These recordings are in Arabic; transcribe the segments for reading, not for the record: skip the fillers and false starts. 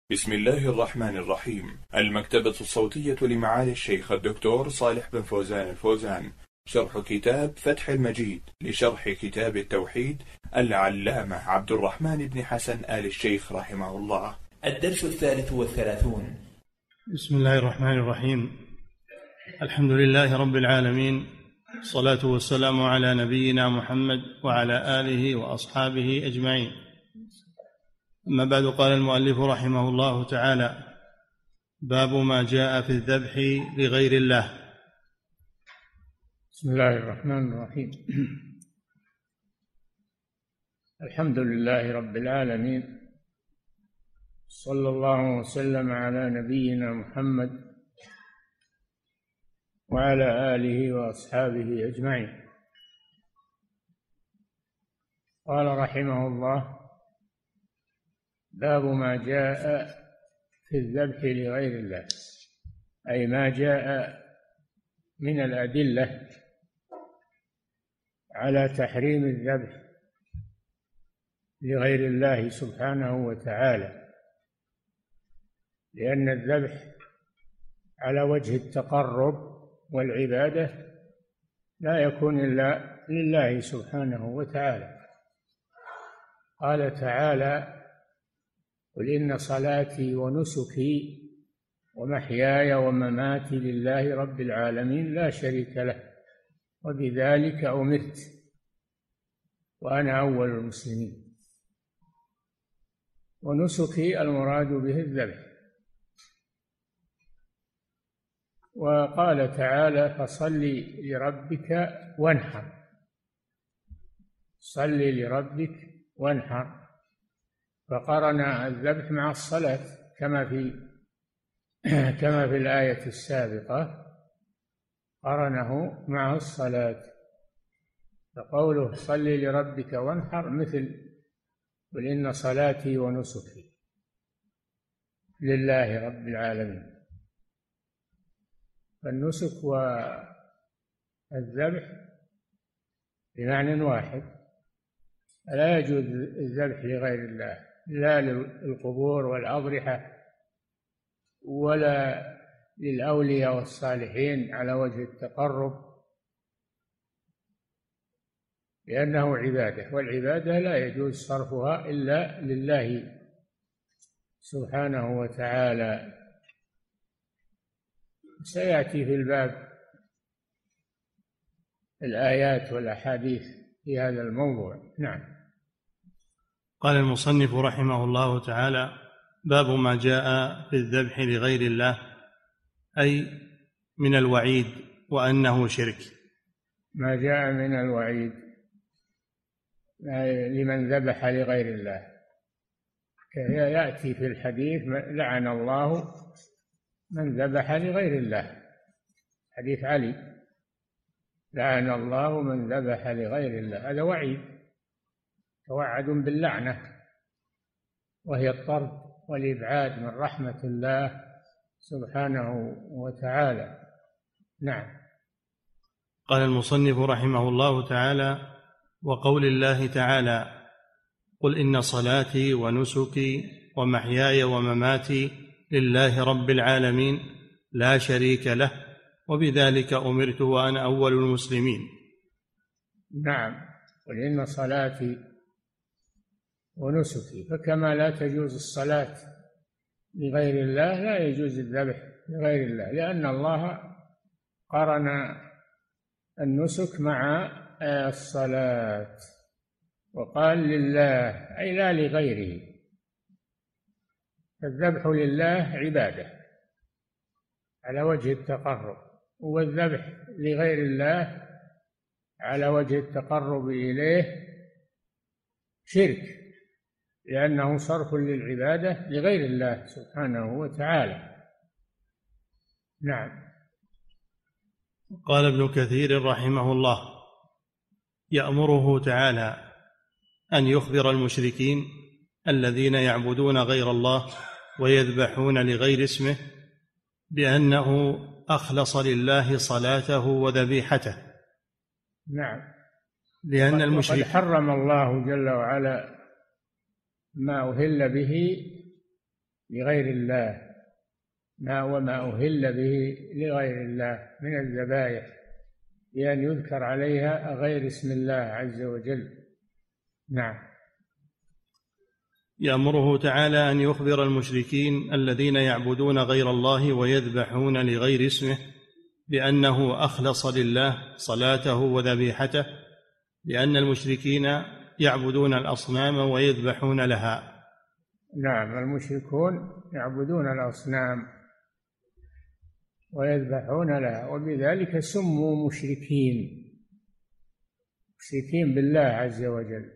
بسم الله الرحمن الرحيم. المكتبة الصوتية لمعالي الشيخ الدكتور صالح بن فوزان الفوزان، شرح كتاب فتح المجيد لشرح كتاب التوحيد العلامة عبد الرحمن بن حسن آل الشيخ رحمه الله. الدرس 33. بسم الله الرحمن الرحيم. الحمد لله رب العالمين، الصلاة والسلام على نبينا محمد وعلى آله وأصحابه أجمعين. أما بعد، قال المؤلف رحمه الله تعالى: باب ما جاء في الذبح لغير الله. بسم الله الرحمن الرحيم. الحمد لله رب العالمين، صلى الله وسلم على نبينا محمد وعلى آله وأصحابه أجمعين. قال رحمه الله: باب ما جاء في الذبح لغير الله، أي ما جاء من الأدلة على تحريم الذبح لغير الله سبحانه وتعالى، لأن الذبح على وجه التقرب والعبادة لا يكون إلا لله سبحانه وتعالى. قال تعالى: قل إن صلاتي ونسكي ومحياي ومماتي لله رب العالمين لا شريك له وبذلك أمرت وأنا أول المسلمين. ونسكي المراد به الذبح. وقال تعالى: فصل لربك وانحر، صل لربك وانحر، فقرن الذبح مع الصلاة كما في الآية السابقة، قرنه مع الصلاة. فقوله صل لربك وانحر مثل قل إن صلاتي ونسكي لله رب العالمين. فالنسك والذبح بمعنى واحد، لا يجوز الذبح لغير الله، لا للقبور والأضرحة ولا للأولياء والصالحين على وجه التقرب، لأنه عبادة، والعبادة لا يجوز صرفها إلا لله سبحانه وتعالى. سيأتي في الباب الآيات والأحاديث في هذا الموضوع. نعم. قال المصنف رحمه الله تعالى: باب ما جاء في الذبح لغير الله، أي من الوعيد وأنه شرك. ما جاء من الوعيد لمن ذبح لغير الله، يأتي في الحديث: لعن الله من ذبح لغير الله، حديث علي: لعن الله من ذبح لغير الله. هذا وعيد، توعد باللعنة، وهي الطرد والإبعاد من رحمة الله سبحانه وتعالى. نعم. قال المصنف رحمه الله تعالى: وقول الله تعالى: قل إن صلاتي ونسكي ومحياي ومماتي لله رب العالمين لا شريك له وبذلك أمرت وأنا أول المسلمين. نعم. قل إن صلاتي ونسكي، فكما لا تجوز الصلاة لغير الله لا يجوز الذبح لغير الله، لأن الله قرن النسك مع الصلاة وقال لله، أي لا لغيره. الذبح لله عبادة على وجه التقرب، والذبح لغير الله على وجه التقرب إليه شرك، لأنه صرف للعبادة لغير الله سبحانه وتعالى. نعم. قال ابن كثير رحمه الله: يأمره تعالى أن يخبر المشركين الذين يعبدون غير الله ويذبحون لغير اسمه بأنه أخلص لله صلاته وذبيحته. نعم. لأن المشركين وقد حرم الله جل وعلا ما أهل به لغير الله وما أهل به لغير الله من الذبائح، بأن يذكر عليها غير اسم الله عز وجل. نعم. يأمره تعالى أن يخبر المشركين الذين يعبدون غير الله ويذبحون لغير اسمه بأنه أخلص لله صلاته وذبيحته، لأن المشركين يعبدون الأصنام ويذبحون لها. نعم، المشركون يعبدون الأصنام ويذبحون لها، وبذلك سموا مشركين بالله عز وجل.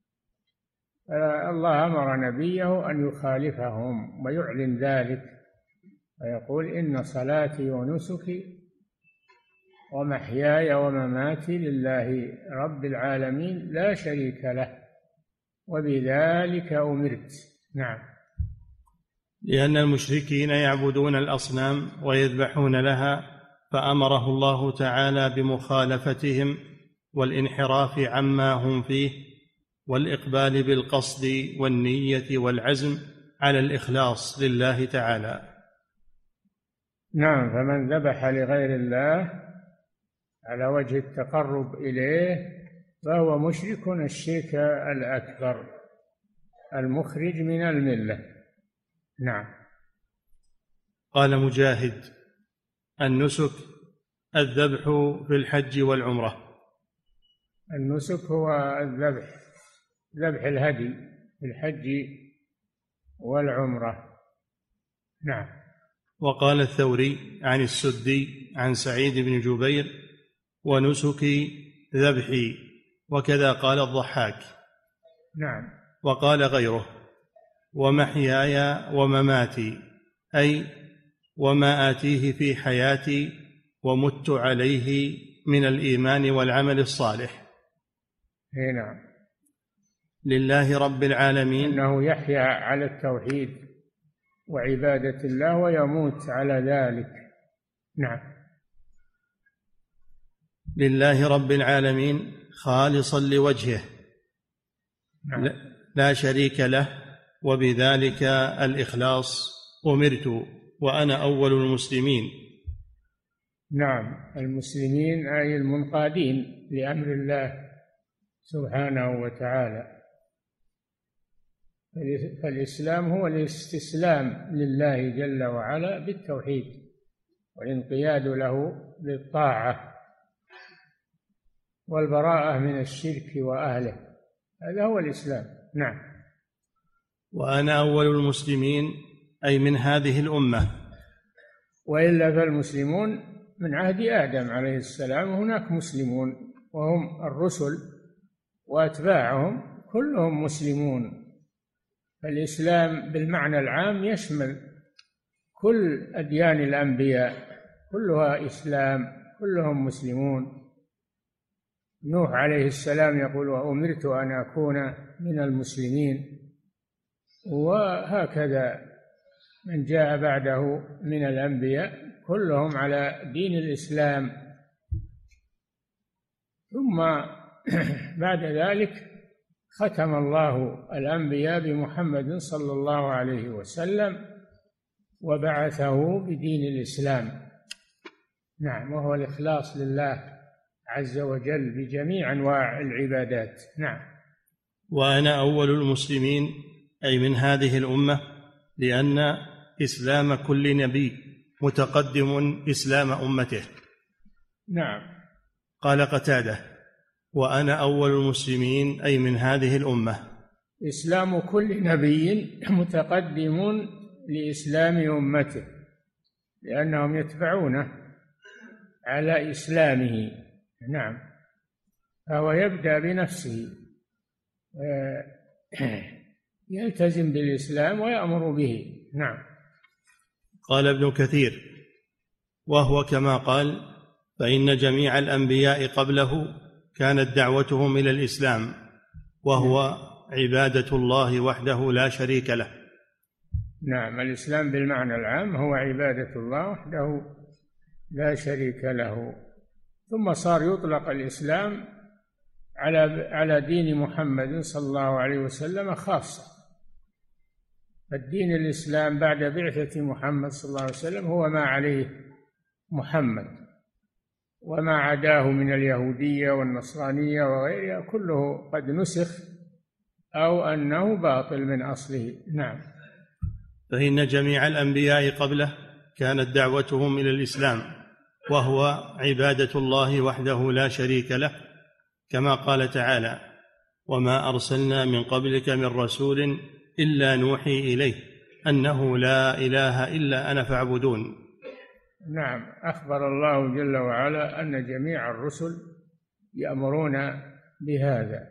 الله أمر نبيه أن يخالفهم ويعلن ذلك، ويقول: إن صلاتي ونسكي ومحياي ومماتي لله رب العالمين لا شريك له وبذلك أمرت. نعم. لأن المشركين يعبدون الأصنام ويذبحون لها، فأمره الله تعالى بمخالفتهم والانحراف عما هم فيه، والإقبال بالقصد والنية والعزم على الإخلاص لله تعالى. نعم، فمن ذبح لغير الله على وجه التقرب إليه فهو مشرك الشرك الأكبر المخرج من الملة. نعم. قال مجاهد: النسك الذبح في الحج والعمرة. النسك هو ذبح الهدي في الحج والعمرة. نعم. وقال الثوري عن السدي عن سعيد بن جبير: ونسكي ذبحي، وكذا قال الضحاك. نعم. وقال غيره: ومحياي ومماتي، أي وما آتيه في حياتي ومت عليه من الإيمان والعمل الصالح. نعم. لله رب العالمين، إنه يحيا على التوحيد وعبادة الله ويموت على ذلك. نعم. لله رب العالمين خالصا لوجهه. نعم. لا شريك له، وبذلك الإخلاص أمرت وأنا أول المسلمين. نعم، المسلمين أي المنقادين لأمر الله سبحانه وتعالى. فالإسلام هو الاستسلام لله جل وعلا بالتوحيد والانقياد له بالطاعة والبراءة من الشرك وأهله، هذا هو الإسلام. نعم. وأنا أول المسلمين أي من هذه الأمة، وإلا فالمسلمون من عهد آدم عليه السلام هناك مسلمون وهم الرسل وأتباعهم كلهم مسلمون. فالإسلام بالمعنى العام يشمل كل أديان الأنبياء، كلها إسلام، كلهم مسلمون. نوح عليه السلام يقول: وأمرت أن أكون من المسلمين. وهكذا من جاء بعده من الأنبياء كلهم على دين الإسلام. ثم بعد ذلك ختم الله الأنبياء بمحمد صلى الله عليه وسلم وبعثه بدين الإسلام. نعم، وهو الإخلاص لله عز وجل بجميع أنواع العبادات. نعم. وأنا أول المسلمين أي من هذه الأمة، لأن إسلام كل نبي متقدم إسلام أمته. نعم. قال قتادة: وأنا أول المسلمين أي من هذه الأمة. إسلام كل نبي متقدم لإسلام أمته، لأنهم يتبعونه على إسلامه. نعم. فهو يبدأ بنفسه، يلتزم بالإسلام ويأمر به. نعم. قال ابن كثير: وهو كما قال: فإن جميع الأنبياء قبله كانت دعوتهم إلى الإسلام، وهو عبادة الله وحده لا شريك له. نعم، الإسلام بالمعنى العام هو عبادة الله وحده لا شريك له. ثم صار يطلق الإسلام على دين محمد صلى الله عليه وسلم خاصة، فالدين الإسلام بعد بعثة محمد صلى الله عليه وسلم هو ما عليه محمد، وما عداه من اليهودية والنصرانية وغيرها كله قد نسخ أو أنه باطل من أصله. نعم. فإن جميع الأنبياء قبله كانت دعوتهم إلى الإسلام، وهو عبادة الله وحده لا شريك له، كما قال تعالى: وما أرسلنا من قبلك من رسول إلا نوحي إليه أنه لا إله إلا أنا فاعبدون. نعم، أخبر الله جل وعلا أن جميع الرسل يأمرون بهذا،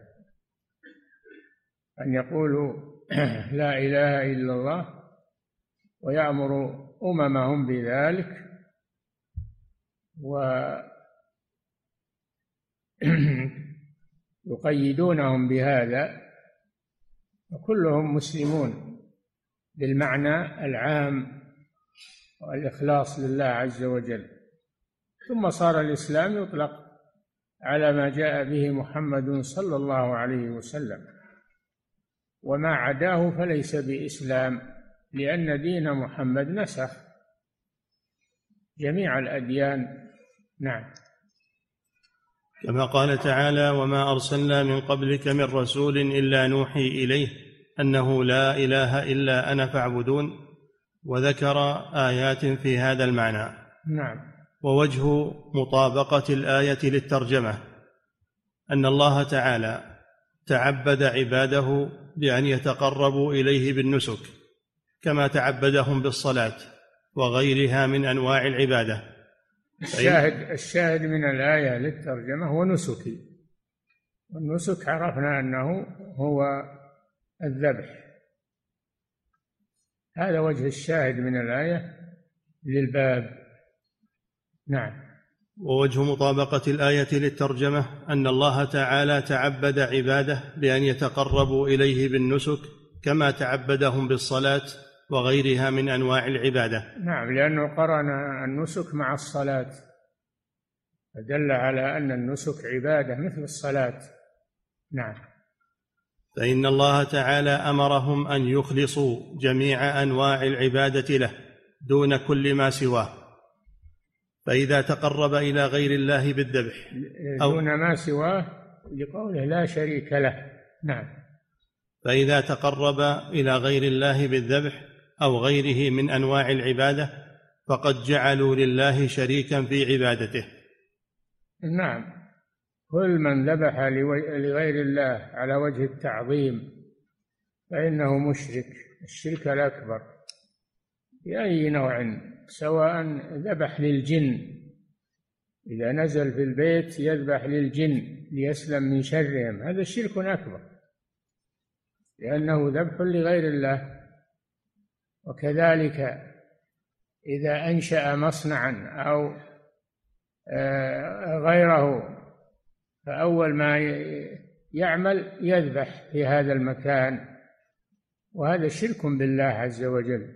أن يقولوا لا إله إلا الله، ويأمر أممهم بذلك، ويقيدونهم بهذا، وكلهم مسلمون بالمعنى العام والإخلاص لله عز وجل. ثم صار الإسلام يطلق على ما جاء به محمد صلى الله عليه وسلم، وما عداه فليس بإسلام، لأن دين محمد نسخ جميع الأديان. نعم. كما قال تعالى: وما أرسلنا من قبلك من رسول إلا نوحي إليه أنه لا إله إلا أنا فاعبدون، وذكر آيات في هذا المعنى. نعم. ووجه مطابقة الآية للترجمة أن الله تعالى تعبد عباده بأن يتقربوا إليه بالنسك، كما تعبدهم بالصلاة وغيرها من أنواع العبادة. الشاهد من الآية للترجمة هو نسكي، والنسك عرفنا أنه هو الذبح. هذا وجه الشاهد من الآية للباب. نعم. ووجه مطابقة الآية للترجمة أن الله تعالى تعبد عباده بأن يتقربوا إليه بالنسك، كما تعبدهم بالصلاة وغيرها من أنواع العبادة. نعم، لأنه قرن النسك مع الصلاة، فدل على أن النسك عبادة مثل الصلاة. نعم. فإن الله تعالى أمرهم أن يخلصوا جميع أنواع العبادة له دون كل ما سواه، فإذا تقرب إلى غير الله بالذبح دون ما سواه لقوله لا شريك له. نعم. فإذا تقرب إلى غير الله بالذبح أو غيره من أنواع العبادة فقد جعلوا لله شريكا في عبادته. نعم، كل من ذبح لغير الله على وجه التعظيم فإنه مشرك، الشرك الأكبر بأي نوع، سواء ذبح للجن، إذا نزل في البيت يذبح للجن ليسلم من شرهم، هذا شرك أكبر لأنه ذبح لغير الله. وكذلك إذا أنشأ مصنعا أو غيره، فأول ما يعمل يذبح في هذا المكان، وهذا شرك بالله عز وجل.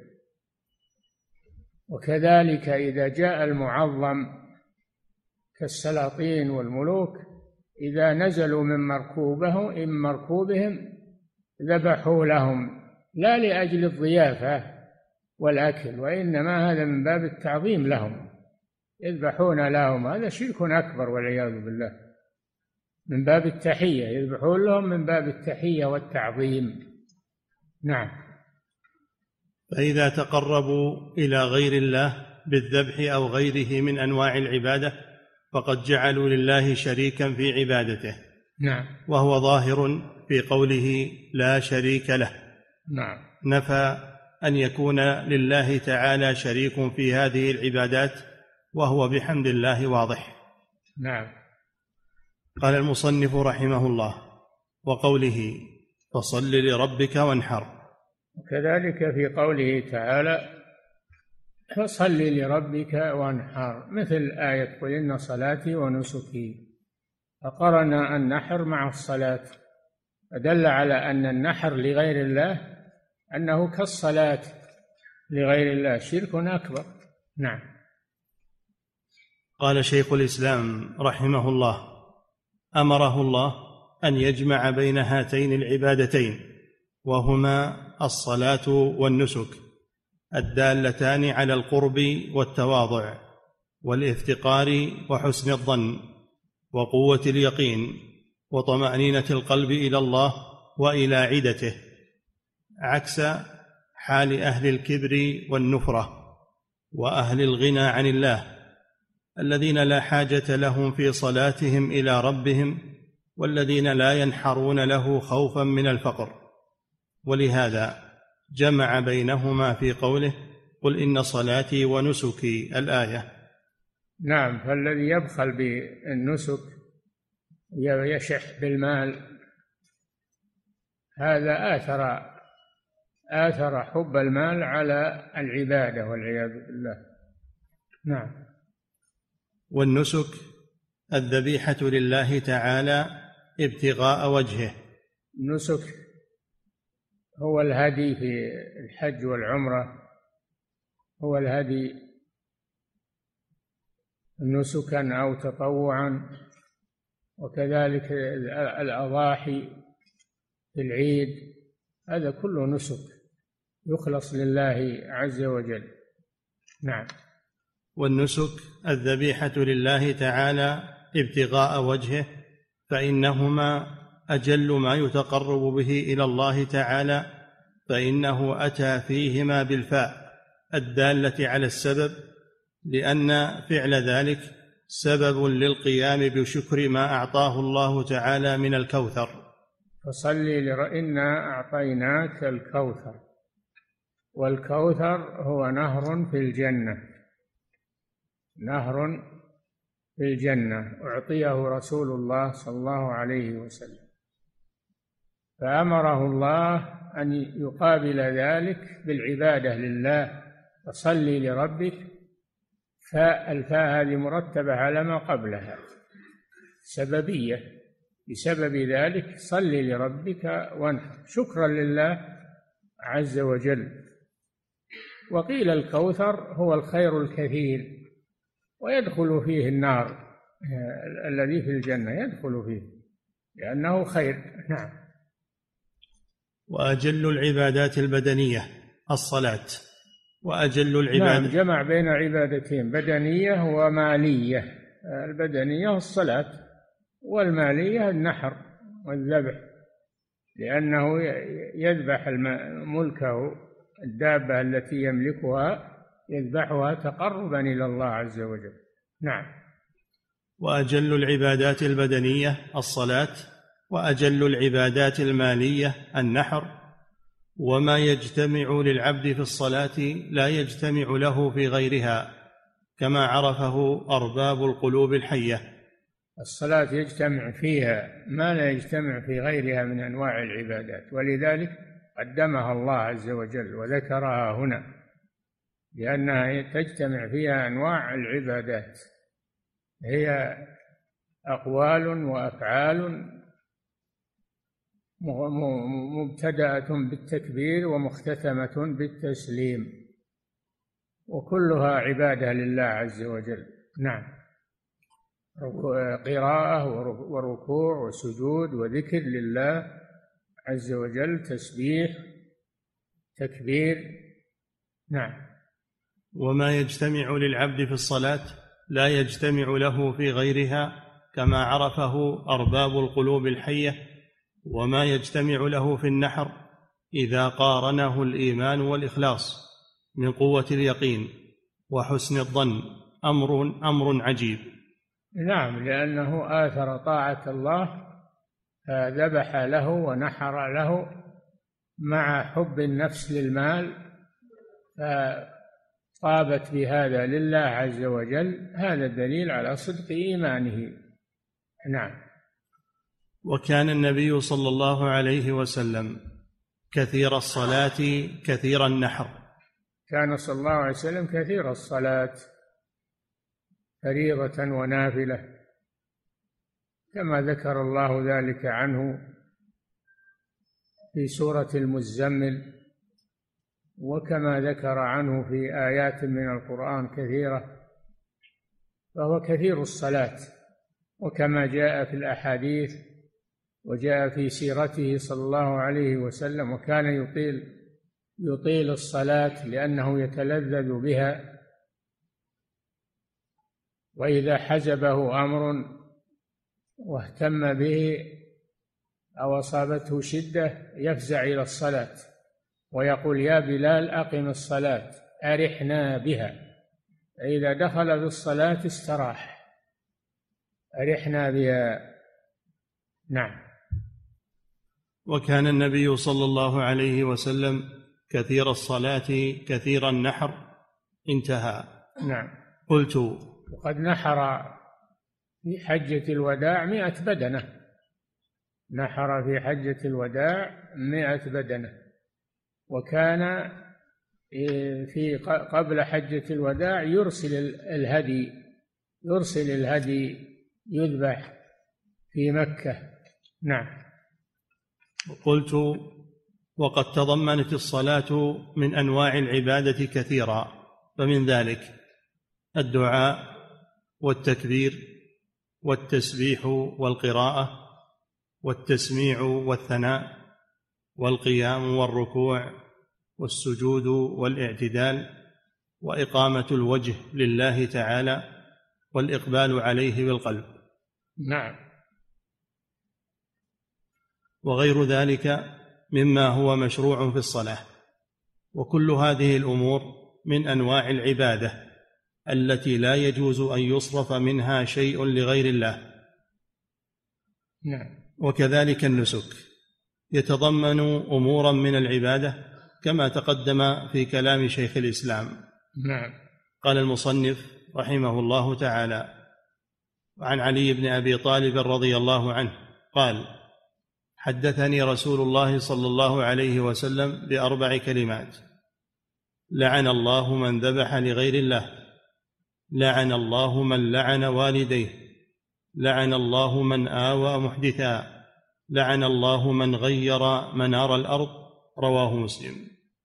وكذلك إذا جاء المعظم كالسلاطين والملوك، إذا نزلوا من مركوبهم ذبحوا لهم، لا لأجل الضيافة والأكل، وإنما هذا من باب التعظيم لهم، يذبحون لهم، هذا شرك أكبر والعياذ بالله، من باب التحية، يذبحون لهم من باب التحية والتعظيم. نعم. فإذا تقربوا إلى غير الله بالذبح أو غيره من أنواع العبادة فقد جعلوا لله شريكا في عبادته. نعم. وهو ظاهر في قوله لا شريك له. نعم. نفى أن يكون لله تعالى شريك في هذه العبادات، وهو بحمد الله واضح. نعم. قال المصنف رحمه الله: وقوله فصل لربك وانحر. وكذلك في قوله تعالى فصل لربك وانحر، مثل آية قل إن صلاتي ونسكي، فقرن النحر مع الصلاة، فدل على أن النحر لغير الله أنه كالصلاة لغير الله، شرك أكبر. نعم. قال شيخ الإسلام رحمه الله: أمره الله أن يجمع بين هاتين العبادتين، وهما الصلاة والنسك، الدالتان على القرب والتواضع والافتقار وحسن الظن وقوة اليقين وطمأنينة القلب إلى الله وإلى عدته، عكس حال أهل الكبر والنفرة وأهل الغنى عن الله، الذين لا حاجة لهم في صلاتهم إلى ربهم، والذين لا ينحرون له خوفا من الفقر. ولهذا جمع بينهما في قوله: قل إن صلاتي ونسكي، الآية. نعم، فالذي يبخل بالنسك يشح بالمال، هذا آثر حب المال على العبادة والعياذ بالله. نعم. والنسك الذبيحة لله تعالى ابتغاء وجهه. النسك هو الهدي في الحج والعمرة، هو الهدي نسكا أو تطوعا، وكذلك الأضاحي في العيد، هذا كله نسك يخلص لله عز وجل. نعم. والنسك الذبيحة لله تعالى ابتغاء وجهه، فإنهما أجل ما يتقرب به إلى الله تعالى، فإنه أتى فيهما بالفاء الدالة على السبب، لأن فعل ذلك سبب للقيام بشكر ما أعطاه الله تعالى من الكوثر. فصل إنا أعطيناك الكوثر، والكوثر هو نهر في الجنة، نهر في الجنة أعطيه رسول الله صلى الله عليه وسلم، فأمره الله أن يقابل ذلك بالعبادة لله، فصل لربك. فالفاء هذه مرتبة على ما قبلها سببية، بسبب ذلك صل لربك وانحر، شكرا لله عز وجل. وقيل الكوثر هو الخير الكثير، ويدخل فيه النار، الذي في الجنة يدخل فيه لأنه خير. نعم. وأجل العبادات البدنية الصلاة، وأجل العبادات. نعم، جمع بين عبادتين، بدنية ومالية. البدنية الصلاة، والمالية النحر والذبح، لأنه يذبح ملكه، الدابة التي يملكها يذبحها تقربا إلى الله عز وجل. نعم. وأجل العبادات البدنية الصلاة، وأجل العبادات المالية النحر. وما يجتمع للعبد في الصلاة لا يجتمع له في غيرها، كما عرفه أرباب القلوب الحية. الصلاة يجتمع فيها ما لا يجتمع في غيرها من أنواع العبادات، ولذلك قدمها الله عز وجل وذكرها هنا، لأنها تجتمع فيها أنواع العبادات، هي أقوال وأفعال مبتدأة بالتكبير ومختتمة بالتسليم، وكلها عبادة لله عز وجل. نعم. قراءة وركوع وسجود وذكر لله عز وجل، تسبيح، تكبير. نعم. وما يجتمع للعبد في الصلاة لا يجتمع له في غيرها، كما عرفه أرباب القلوب الحية. وما يجتمع له في النحر إذا قارنه الإيمان والإخلاص من قوة اليقين وحسن الظن أمر عجيب. نعم، لأنه آثر طاعة الله فذبح له ونحر له مع حب النفس للمال، فطابت بهذا لله عز وجل، هذا دليل على صدق إيمانه. نعم. وكان النبي صلى الله عليه وسلم كثير الصلاة كثير النحر. كان صلى الله عليه وسلم كثير الصلاة فريضة ونافلة، كما ذكر الله ذلك عنه في سورة المزمل، وكما ذكر عنه في آيات من القرآن كثيرة، فهو كثير الصلاة، وكما جاء في الأحاديث وجاء في سيرته صلى الله عليه وسلم وكان يطيل الصلاة لأنه يتلذذ بها، وإذا حزبه أمر واهتم به أو أصابته شدة يفزع إلى الصلاة ويقول: يا بلال أقم الصلاة أرحنا بها. فإذا دخل في الصلاة استراح: أرحنا بها. نعم. وكان النبي صلى الله عليه وسلم كثير الصلاة كثير النحر. انتهى. نعم. قلت: وقد نحر في حجة الوداع 100 بدنة. نحر في حجة الوداع 100 بدنة. وكان في قبل حجة الوداع يرسل الهدي يذبح في مكة. نعم. قلت: وقد تضمنت الصلاة من أنواع العبادة كثيرا، فمن ذلك الدعاء والتكبير والتسبيح والقراءة والتسميع والثناء والقيام والركوع والسجود والاعتدال وإقامة الوجه لله تعالى والإقبال عليه بالقلب. نعم. وغير ذلك مما هو مشروع في الصلاة. وكل هذه الأمور من أنواع العبادة التي لا يجوز أن يصرف منها شيء لغير الله. نعم. وكذلك النسك يتضمن أمورا من العبادة كما تقدم في كلام شيخ الإسلام. نعم. قال المصنف رحمه الله تعالى: وعن علي بن أبي طالب رضي الله عنه قال: حدثني رسول الله صلى الله عليه وسلم ب4 كلمات: لعن الله من ذبح لغير الله، لعن الله من لعن والديه، لعن الله من آوى محدثا، لعن الله من غير منار الأرض. رواه مسلم.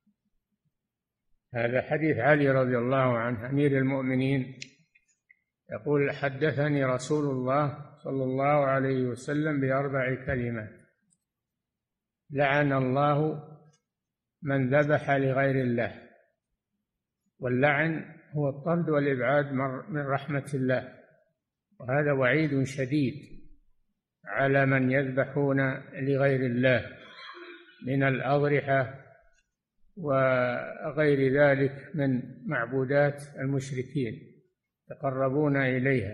هذا حديث علي رضي الله عنه أمير المؤمنين يقول: حدثني رسول الله صلى الله عليه وسلم ب4 كلمات: لعن الله من ذبح لغير الله. واللعن هو الطرد والإبعاد من رحمة الله، وهذا وعيد شديد على من يذبحون لغير الله من الأضرحة وغير ذلك من معبودات المشركين يتقربون إليها.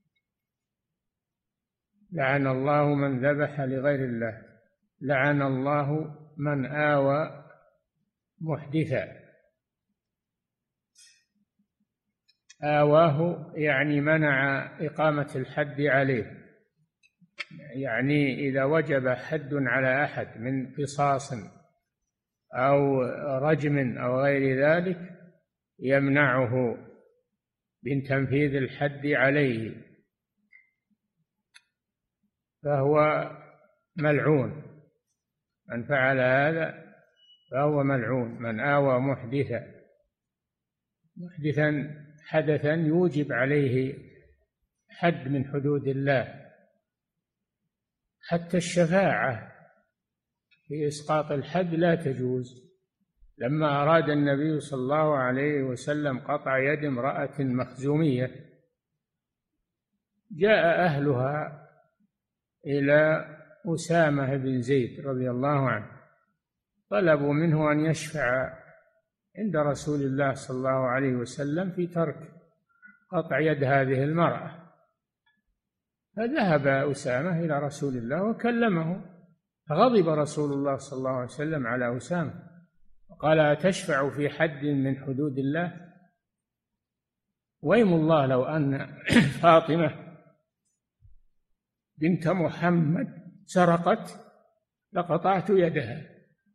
لعن الله من ذبح لغير الله، لعن الله من آوى محدثا. آواه يعني منع إقامة الحد عليه، يعني إذا وجب حد على أحد من قصاص أو رجم أو غير ذلك يمنعه من تنفيذ الحد عليه، فهو ملعون. من فعل هذا فهو ملعون. من آوى محدثا حدثا يوجب عليه حد من حدود الله. حتى الشفاعة في إسقاط الحد لا تجوز. لما أراد النبي صلى الله عليه وسلم قطع يد امرأة مخزومية جاء أهلها إلى أسامة بن زيد رضي الله عنه، طلبوا منه أن يشفع عند رسول الله صلى الله عليه وسلم في ترك قطع يد هذه المرأة. فذهب أسامة إلى رسول الله وكلمه، فغضب رسول الله صلى الله عليه وسلم على أسامة وقال: أتشفع في حد من حدود الله؟ ويم الله لو أن فاطمة بنت محمد سرقت لقطعت يدها.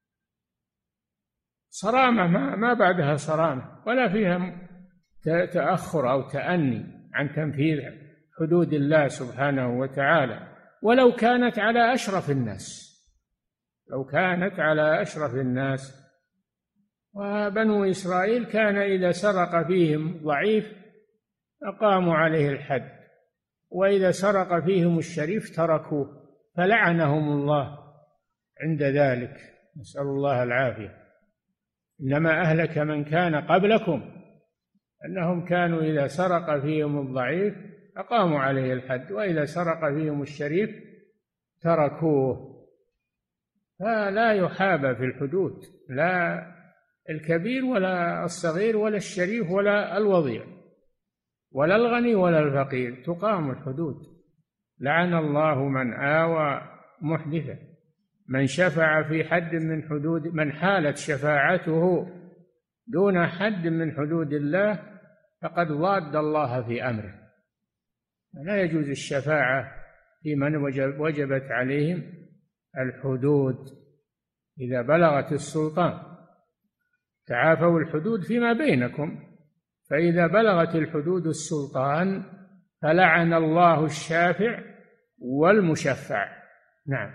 صرامة ما بعدها صرامة ولا فيها تأخر أو تأني عن تنفيذ حدود الله سبحانه وتعالى، ولو كانت على أشرف الناس، لو كانت على أشرف الناس. وبنو إسرائيل كان إذا سرق فيهم ضعيف أقاموا عليه الحد، وإذا سرق فيهم الشريف تركوه. فلعنهم الله عند ذلك، نسأل الله العافية. إنما أهلك من كان قبلكم أنهم كانوا إذا سرق فيهم الضعيف أقاموا عليه الحد، وإذا سرق فيهم الشريف تركوه. فلا يحابى في الحدود، لا الكبير ولا الصغير ولا الشريف ولا الوضيع ولا الغني ولا الفقير، تقام الحدود. لعن الله من آوى محدثا، من شفع في حد من حدود، من حالت شفاعته دون حد من حدود الله فقد ضاد الله في أمره. لا يجوز الشفاعة في من وجبت عليهم الحدود إذا بلغت السلطان. تعافوا الحدود فيما بينكم، فإذا بلغت الحدود السلطان فلعن الله الشافع والمشفع. نعم.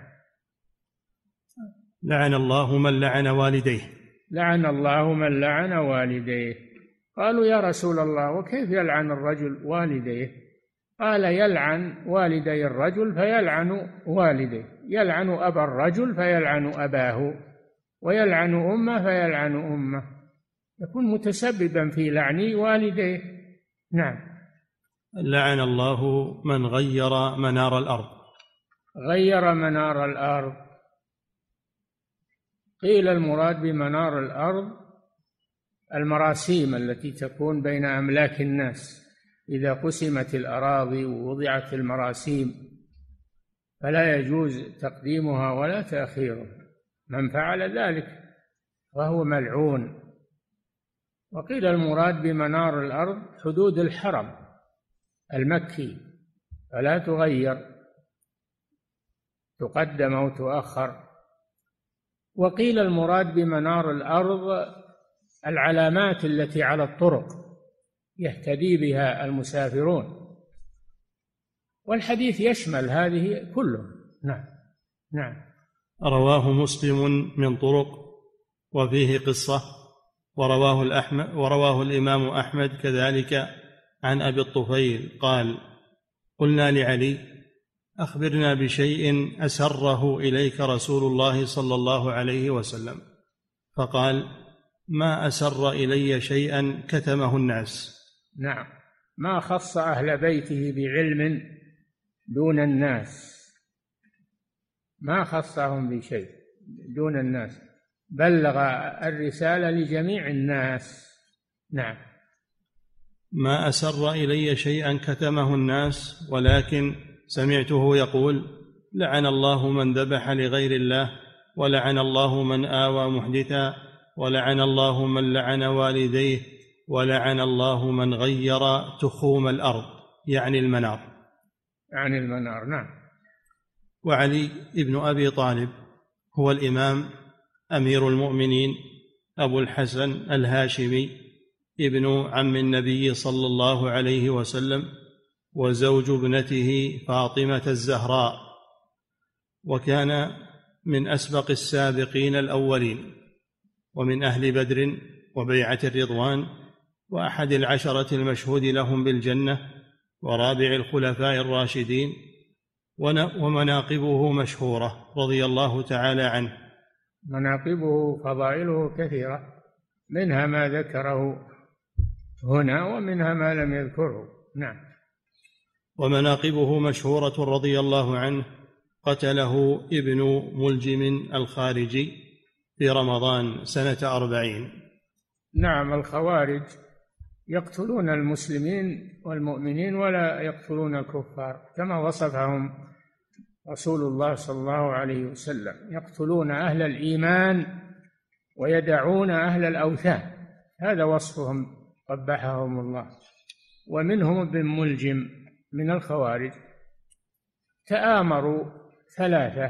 لعن الله من لعن والديه. لعن الله من لعن والديه. قالوا يا رسول الله وكيف يلعن الرجل والديه؟ قال يلعن والدي الرجل فيلعن والديه، يلعن أبا الرجل فيلعن أباه، ويلعن أمه فيلعن أمه، يكون متسببا في لعن والديه. نعم. لعن الله من غير منار الأرض. غير منار الأرض، قيل المراد بمنار الأرض المراسيم التي تكون بين أملاك الناس، إذا قسمت الأراضي ووضعت المراسيم فلا يجوز تقديمها ولا تأخيرها، من فعل ذلك وهو ملعون. وقيل المراد بمنار الأرض حدود الحرم المكي، فلا تغير، تقدم أو تؤخر. وقيل المراد بمنار الأرض العلامات التي على الطرق يهتدي بها المسافرون، والحديث يشمل هذه كله. نعم. نعم. رواه مسلم من طرق وفيه قصة، ورواه الإمام أحمد كذلك عن أبي الطفيل قال: قلنا لعلي: أخبرنا بشيء أسره إليك رسول الله صلى الله عليه وسلم. فقال: ما أسر إلي شيئا كتمه الناس. نعم، ما خص أهل بيته بعلم دون الناس، ما خصهم بشيء دون الناس، بلغ الرسالة لجميع الناس. نعم. ما أسر إلي شيئا كتمه الناس، ولكن سمعته يقول: لعن الله من ذبح لغير الله، ولعن الله من آوى محدثا، ولعن الله من لعن والديه، ولعن الله من غير تخوم الأرض، يعني المنار. يعني المنار. نعم. وعلي بن أبي طالب هو الإمام أمير المؤمنين أبو الحسن الهاشمي، ابن عم النبي صلى الله عليه وسلم، وزوج ابنته فاطمة الزهراء، وكان من أسبق السابقين الأولين، ومن أهل بدر وبيعة الرضوان، وأحد العشرة المشهود لهم بالجنة، ورابع الخلفاء الراشدين، ومناقبه مشهورة رضي الله تعالى عنه. مناقبه فضائله كثيرة، منها ما ذكره هنا ومنها ما لم يذكره. نعم. ومناقبه مشهورة رضي الله عنه. قتله ابن ملجم الخارجي في رمضان سنة 40. نعم. الخوارج يقتلون المسلمين والمؤمنين ولا يقتلون الكفار، كما وصفهم رسول الله صلى الله عليه وسلم: يقتلون أهل الإيمان ويدعون أهل الأوثان. هذا وصفهم قبحهم الله. ومنهم ابن ملجم من الخوارج. تآمروا ثلاثة: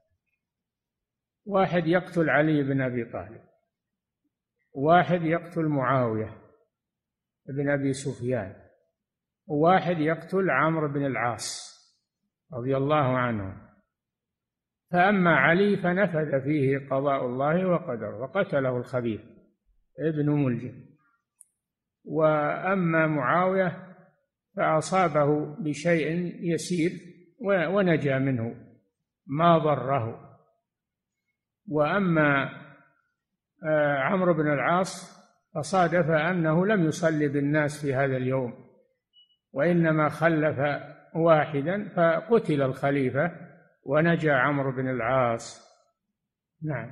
واحد يقتل علي بن أبي طالب، واحد يقتل معاوية بن أبي سفيان، وواحد يقتل عمرو بن العاص رضي الله عنه. فأما علي فنفذ فيه قضاء الله وقدره وقتله الخبيث ابن ملجم، وأما معاوية فأصابه بشيء يسير ونجا منه ما ضره. وأما عمرو بن العاص فصادف أنه لم يصلي بالناس في هذا اليوم، وإنما خلف واحدا فقتل الخليفة ونجا عمرو بن العاص. نعم.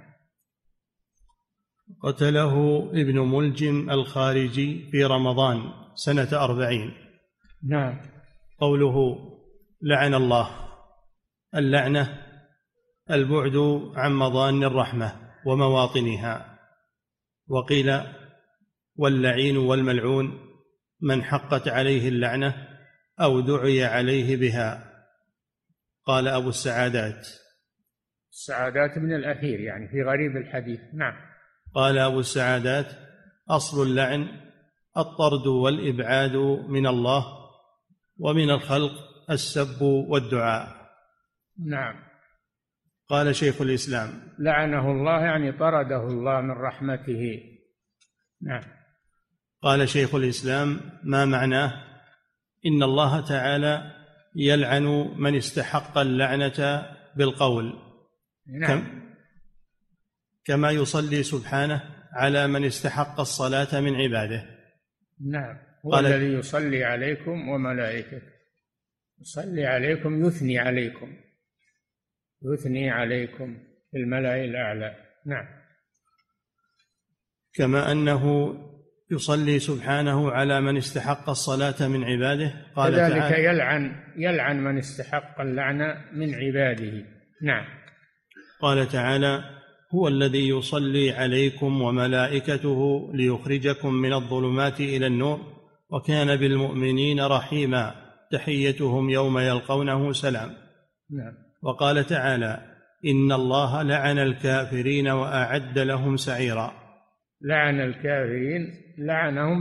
قتله ابن ملجم الخارجي في رمضان سنة 40. نعم. قوله لعن الله، اللعنة البعد عن مضان الرحمة ومواطنها. وقيل واللعين والملعون من حقت عليه اللعنة أو دعي عليه بها. قال أبو السعادات من الأثير يعني في غريب الحديث. نعم. قال أبو السعادات أصل اللعن الطرد والإبعاد من الله، ومن الخلق السب والدعاء. نعم. قال شيخ الإسلام لعنه الله يعني طرده الله من رحمته. نعم. قال شيخ الإسلام ما معناه؟ إن الله تعالى يلعن من استحق اللعنة بالقول. نعم. كما يصلي سبحانه على من استحق الصلاة من عباده. نعم. هو الذي يصلي عليكم وملائكته، يصلي عليكم، يثني عليكم في الملأ الأعلى. نعم. كما أنه يصلي سبحانه على من استحق الصلاة من عباده. قال كذلك يلعن من استحق اللعنة من عباده. نعم. قال تعالى هو الذي يصلي عليكم وملائكته ليخرجكم من الظلمات إلى النور وكان بالمؤمنين رحيما تحيتهم يوم يلقونه سلام. نعم. وقال تعالى إن الله لعن الكافرين وأعد لهم سعيرا. لعن الكافرين، لعنهم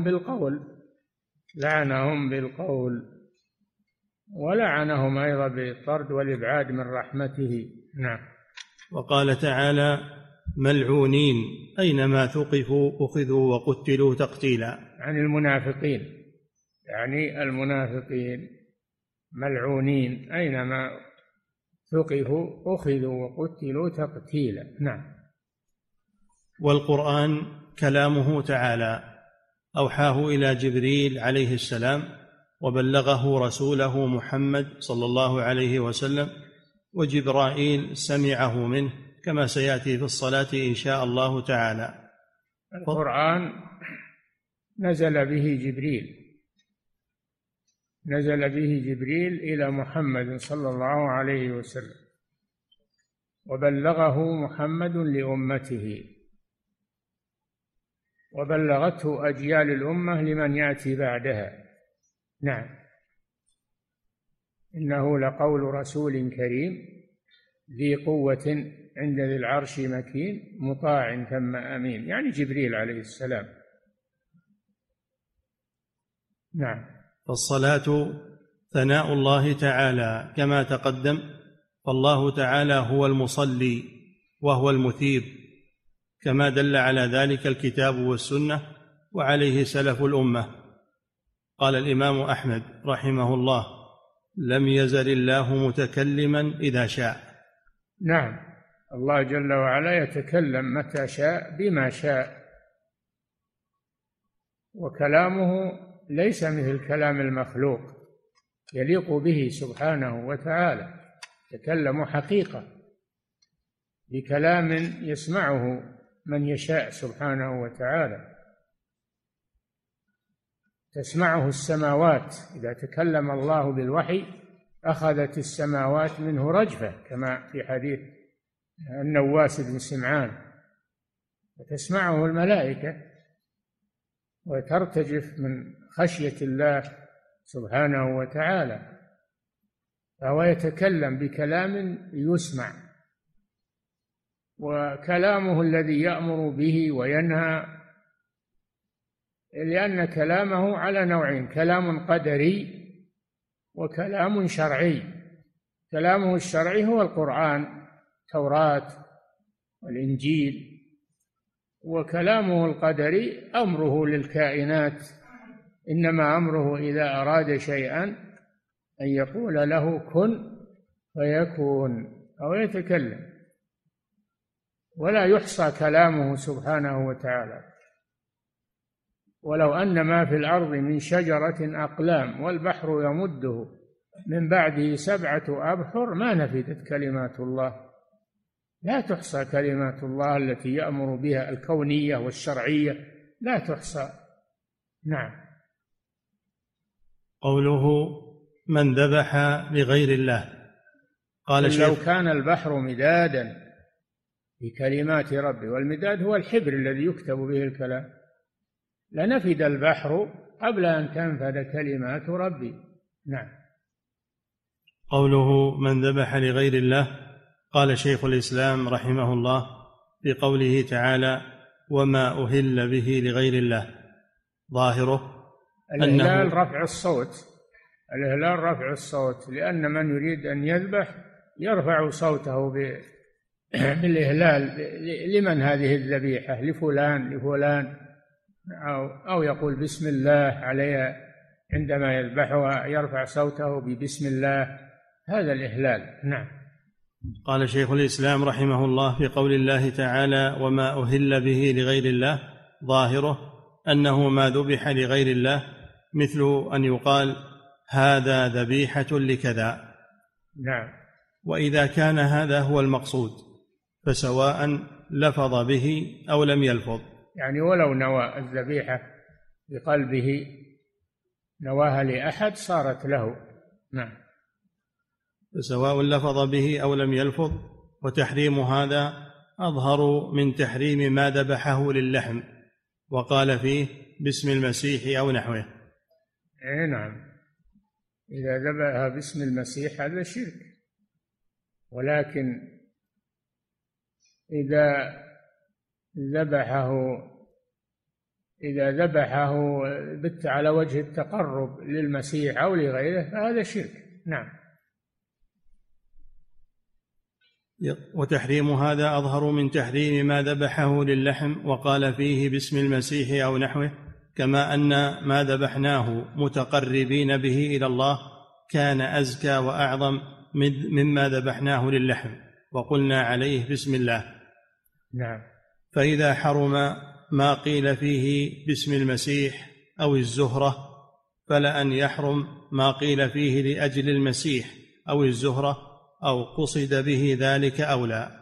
بالقول ولعنهم أيضا بالطرد والإبعاد من رحمته. نعم. وقال تعالى ملعونين أينما ثقفوا أخذوا وقتلوا تقتيلا. عن المنافقين، يعني المنافقين ملعونين أينما ثقفوا أخذوا وقتلوا تقتيلا. نعم. والقرآن كلامه تعالى أوحاه إلى جبريل عليه السلام وبلغه رسوله محمد صلى الله عليه وسلم، وجبرائيل سمعه منه كما سيأتي في الصلاة إن شاء الله تعالى. القرآن نزل به جبريل إلى محمد صلى الله عليه وسلم، وبلغه محمد لأمته، وبلغته أجيال الأمة لمن يأتي بعدها. نعم. إنه لقول رسول كريم ذي قوة عند ذي العرش مكين مطاع ثم أمين، يعني جبريل عليه السلام. نعم. فالصلاة ثناء الله تعالى كما تقدم، فالله تعالى هو المصلي وهو المثيب كما دل على ذلك الكتاب والسنة وعليه سلف الأمة. قال الإمام أحمد رحمه الله لم يزل الله متكلما إذا شاء. نعم. الله جل وعلا يتكلم متى شاء بما شاء، وكلامه ليس مثل كلام المخلوق، يليق به سبحانه وتعالى. يتكلم حقيقة بكلام يسمعه من يشاء سبحانه وتعالى. تسمعه السماوات، إذا تكلم الله بالوحي أخذت السماوات منه رجفة كما في حديث النواس بن سمعان، وتسمعه الملائكة وترتجف من خشية الله سبحانه وتعالى. فهو يتكلم بكلام يسمع، وكلامه الذي يأمر به وينهى، لأن كلامه على نوعين: كلام قدري وكلام شرعي. كلامه الشرعي هو القرآن، التوراة والإنجيل، وكلامه القدري أمره للكائنات، إنما أمره إذا أراد شيئا أن يقول له كن فيكون. أو يتكلم، ولا يحصى كلامه سبحانه وتعالى. ولو أن ما في الأرض من شجرة أقلام والبحر يمده من بعده 7 أبحر ما نفدت كلمات الله. لا تحصى كلمات الله التي يأمر بها الكونية والشرعية، لا تحصى. نعم. قوله من ذبح لغير الله، قال لو كان البحر مدادا بكلمات ربي، والمداد هو الحبر الذي يكتب به الكلام، لنفد البحر قبل أن تنفد كلمات ربي. نعم. قوله من ذبح لغير الله، قال شيخ الإسلام رحمه الله في قوله تعالى وما أهل به لغير الله، ظاهره الإهلال رفع الصوت، الإهلال رفع الصوت، لأن من يريد أن يذبح يرفع صوته بالإهلال لمن هذه الذبيحة، لفلان لفلان، أو يقول بسم الله عليها عندما يذبحها، يرفع صوته ببسم الله، هذا الإهلال. نعم. قال شيخ الإسلام رحمه الله في قول الله تعالى وما أهل به لغير الله، ظاهره أنه ما ذبح لغير الله، مثل أن يقال هذا ذبيحة لكذا. نعم. وإذا كان هذا هو المقصود فسواء لفظ به أو لم يلفظ، يعني ولو نوى الذبيحة بقلبه، نواها لأحد صارت له. نعم. فسواء لفظ به أو لم يلفظ. وتحريم هذا أظهر من تحريم ما ذبحه للحم وقال فيه باسم المسيح أو نحوه. نعم. إذا ذبحها باسم المسيح هذا شرك، ولكن إذا ذبحه على وجه التقرب للمسيح أو لغيره فهذا شرك. نعم. وتحريم هذا أظهر من تحريم ما ذبحه للحم وقال فيه باسم المسيح أو نحوه، كما أن ما ذبحناه متقربين به إلى الله كان أزكى وأعظم مما ذبحناه للحم وقلنا عليه بسم الله. نعم. فإذا حرم ما قيل فيه باسم المسيح أو الزهرة فلأن يحرم ما قيل فيه لأجل المسيح أو الزهرة أو قصد به ذلك أولى،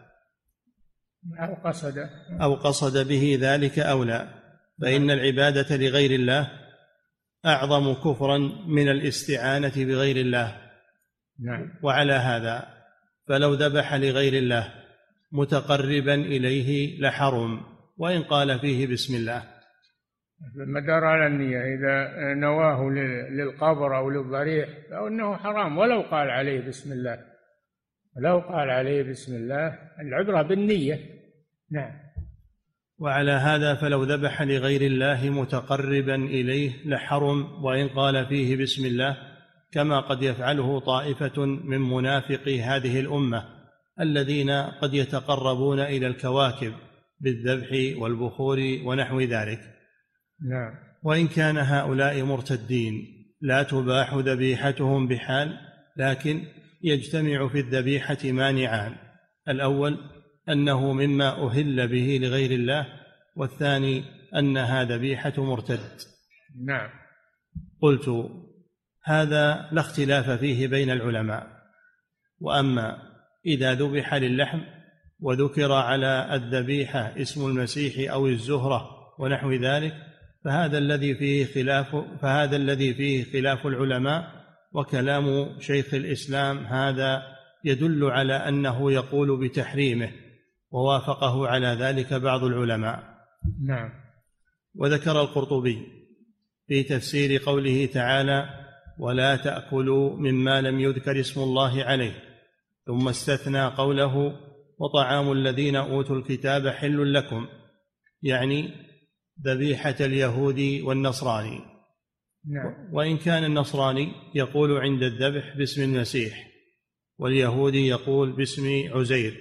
أو قصد به ذلك أولى، فإن العبادة لغير الله أعظم كفرا من الاستعانة بغير الله. نعم. وعلى هذا فلو ذبح لغير الله متقربا إليه لحرم وإن قال فيه بسم الله. المدار على النية، إذا نواه للقبر أو للضريح فإنه حرام ولو قال عليه بسم الله، ولو قال عليه بسم الله، العبرة بالنية. نعم. وعلى هذا فلو ذبح لغير الله متقربا إليه لحرم وإن قال فيه بسم الله، كما قد يفعله طائفة من منافقي هذه الأمة الذين قد يتقربون إلى الكواكب بالذبح والبخور ونحو ذلك. نعم. وإن كان هؤلاء مرتدين لا تباح ذبيحتهم بحال، لكن يجتمع في الذبيحة مانعان: الأول أنه مما أهل به لغير الله، والثاني أنها ذبيحة مرتد. نعم. قلت هذا لا اختلاف فيه بين العلماء. وأما إذا ذبح للحم وذكر على الذبيحة اسم المسيح أو الزهرة ونحو ذلك فهذا الذي فيه خلاف العلماء، وكلام شيخ الإسلام هذا يدل على أنه يقول بتحريمه، ووافقه على ذلك بعض العلماء. نعم. وذكر القرطبي في تفسير قوله تعالى ولا تأكلوا مما لم يذكر اسم الله عليه، ثم استثنى قوله وطعام الذين أوتوا الكتاب حل لكم، يعني ذبيحة اليهود والنصراني. نعم. وإن كان النصراني يقول عند الذبح باسم المسيح، واليهودي يقول باسم عزير.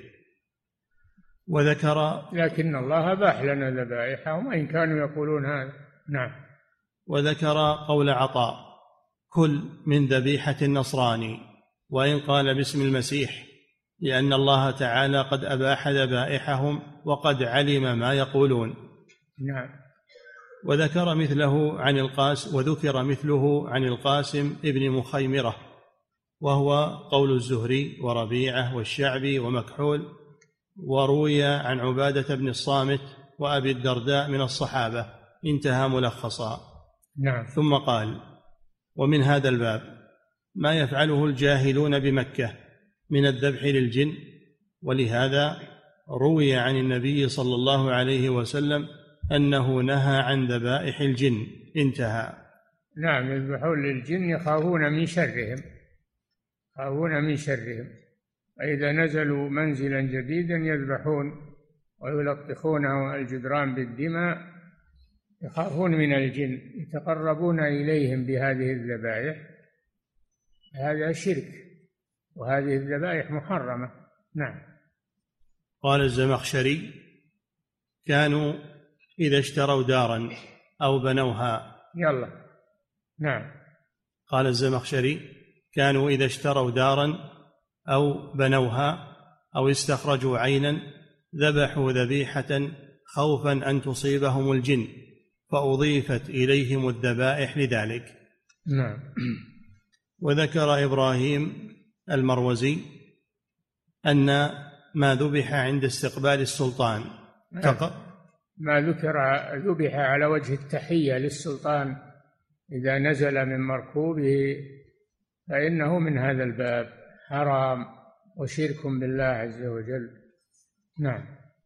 وذكر لكن الله أباح لنا ذبائحهم وإن كانوا يقولون هذا. نعم. وذكر قول عطاء كل من ذبيحة النصراني وإن قال باسم المسيح، لأن الله تعالى قد أباح ذبائحهم وقد علم ما يقولون. نعم. وذكر مثله عن القاسم ابن مخيمرة، وهو قول الزهري وربيعة والشعبي ومكحول. وروي عن عبادة بن الصامت وأبي الدرداء من الصحابة. انتهى ملخصا. نعم. ثم قال: ومن هذا الباب ما يفعله الجاهلون بمكة من الذبح للجن، ولهذا روي عن النبي صلى الله عليه وسلم أنه نهى عن ذبائح الجن. انتهى. نعم، يذبحون للجن يخافون من شرهم، فإذا نزلوا منزلا جديدا يذبحون ويلطخون الجدران بالدماء، يخافون من الجن، يتقربون إليهم بهذه الذبائح. هذا شرك، وهذه الذبائح محرمة. نعم. قال الزمخشري: كانوا إذا اشتروا دارا أو بنوها. نعم. قال الزمخشري: كانوا إذا اشتروا دارا أو بنوها أو استخرجوا عينا ذبحوا ذبيحة خوفا أن تصيبهم الجن، فأضيفت إليهم الذبائح لذلك. نعم. وذكر إبراهيم المروزي أن ما ذبح عند استقبال السلطان ما ذبح على وجه التحية للسلطان إذا نزل من مركوبه فإنه من هذا الباب، حرام وشرك بالله عز وجل. نعم.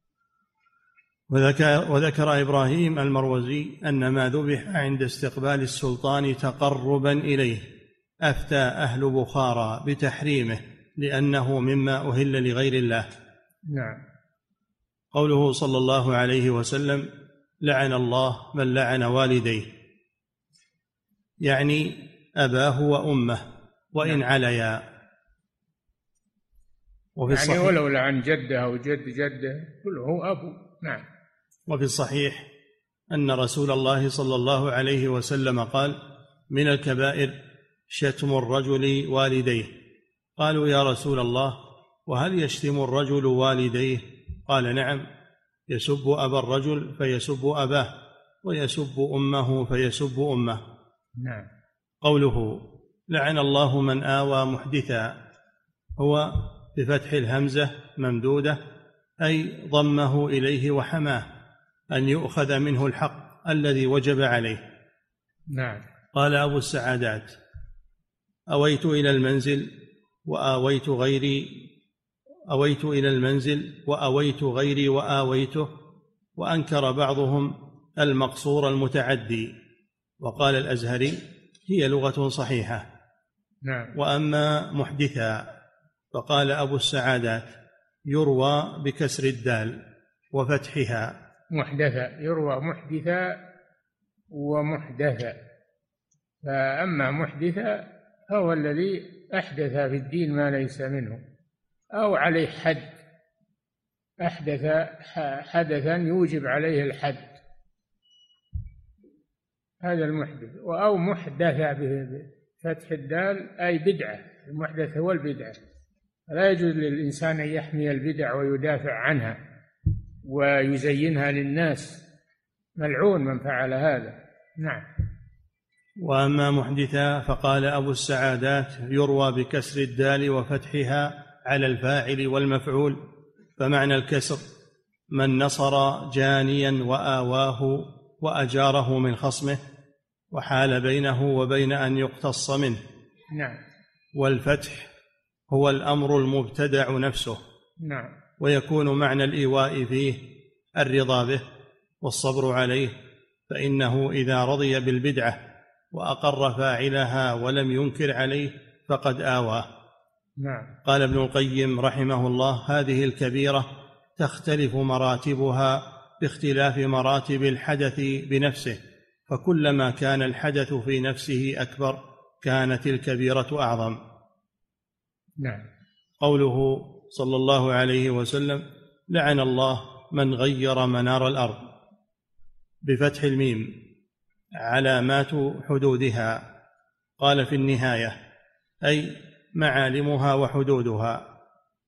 وذكر إبراهيم المروزي أن ما ذبح عند استقبال السلطان تقربا إليه أفتى أهل بخارى بتحريمه لأنه مما أهل لغير الله. نعم. قوله صلى الله عليه وسلم: لعن الله من لعن والديه، يعني أباه وأمه وإن عليا. وفي يعني ولو لعن جده أو جده كله أبو. نعم. وفي الصحيح أن رسول الله صلى الله عليه وسلم قال: من الكبائر شتم الرجل والديه. قالوا: يا رسول الله، وهل يشتم الرجل والديه؟ قال: نعم، يسب أبا الرجل فيسب أباه، ويسب أمه فيسب أمه. نعم. قوله: لعن الله من آوى محدثا، هو بفتح الهمزة ممدودة، أي ضمه إليه وحماه، أن يؤخذ منه الحق الذي وجب عليه. نعم. قال أبو السعادات: أويت إلى المنزل وآويت غيري وآويته، وأنكر بعضهم المقصور المتعدي، وقال الأزهري: هي لغة صحيحة. نعم. وأما محدثا فقال أبو السعادات: يروى بكسر الدال وفتحها. محدثا يروى محدثا ومحدثا، فأما محدثا هو الذي أحدث في الدين ما ليس منه أو عليه حد، أحدث حدثا يوجب عليه الحد، هذا المحدث. أو محدثة بفتح الدال أي بدعة. المحدث هو البدعة، لا يجوز للإنسان أن يحمي البدع ويدافع عنها ويزينها للناس، ملعون من فعل هذا. نعم. وأما محدثا فقال أبو السعادات: يروى بكسر الدال وفتحها على الفاعل والمفعول، فمعنى الكسر من نصر جانيا وآواه وأجاره من خصمه وحال بينه وبين أن يقتص منه. نعم. والفتح هو الأمر المبتدع نفسه. نعم. ويكون معنى الإيواء فيه الرضا به والصبر عليه، فإنه إذا رضي بالبدعة وأقر فاعلها ولم ينكر عليه فقد آواه. نعم. قال ابن القيم رحمه الله: هذه الكبيرة تختلف مراتبها باختلاف مراتب الحدث بنفسه، فكلما كان الحدث في نفسه أكبر كانت الكبيرة أعظم. نعم. قوله صلى الله عليه وسلم: لعن الله من غير منار الأرض، بفتح الميم، علامات حدودها. قال في النهاية: أي معالمها وحدودها.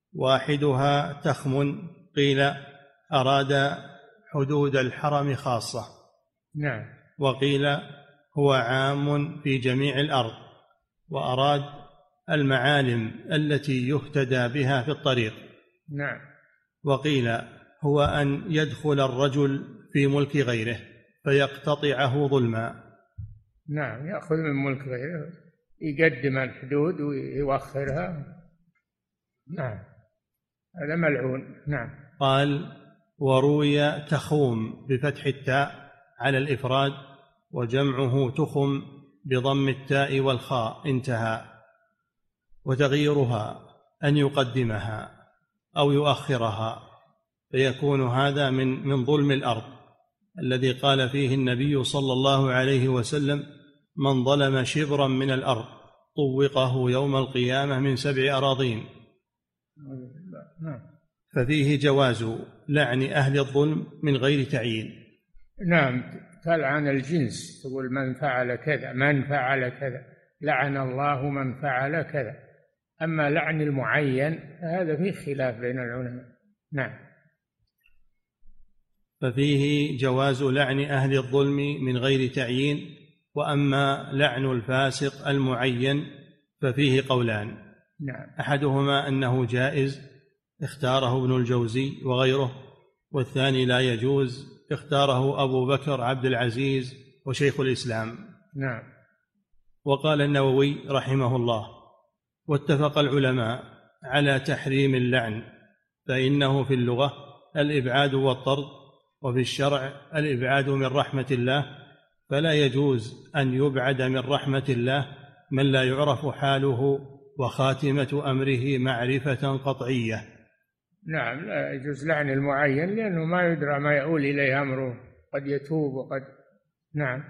واحدها تخم، قيل أراد حدود الحرم خاصة، نعم، وقيل هو عام في جميع الأرض، وأراد المعالم التي يهتدى بها في الطريق. نعم، وقيل هو أن يدخل الرجل في ملك غيره فيقتطعه ظلما. نعم، يأخذ من ملك غيره، يقدم الحدود ويؤخرها. نعم، هذا ملعون. نعم. قال: وروي تخوم بفتح التاء على الإفراد، وجمعه تخم بضم التاء والخاء، انتهى. وتغييرها أن يقدمها أو يؤخرها، فيكون هذا من ظلم الأرض الذي قال فيه النبي صلى الله عليه وسلم: من ظلم شبرا من الأرض طوقه يوم القيامة من 7 أراضين. ففيه جواز لعن أهل الظلم من غير تعيين. نعم، تلعن الجنس، تقول من فعل كذا، من فعل كذا، لعن الله من فعل كذا. أما لعن المعين هذا فيه خلاف بين العلماء. نعم. ففيه جواز لعن أهل الظلم من غير تعيين. وأما لعن الفاسق المعين ففيه قولان. نعم. أحدهما أنه جائز، اختاره ابن الجوزي وغيره، والثاني لا يجوز، اختاره أبو بكر عبد العزيز وشيخ الإسلام. نعم. وقال النووي رحمه الله: واتفق العلماء على تحريم اللعن، فإنه في اللغة الإبعاد والطرد، وفي الشرع الإبعاد من رحمة الله، فلا يجوز أن يبعد من رحمة الله من لا يعرف حاله وخاتمة أمره معرفة قطعية. نعم، لا يجوز لعن المعين لأنه ما يدرى ما يؤول إليه أمره، قد يتوب وقد. نعم.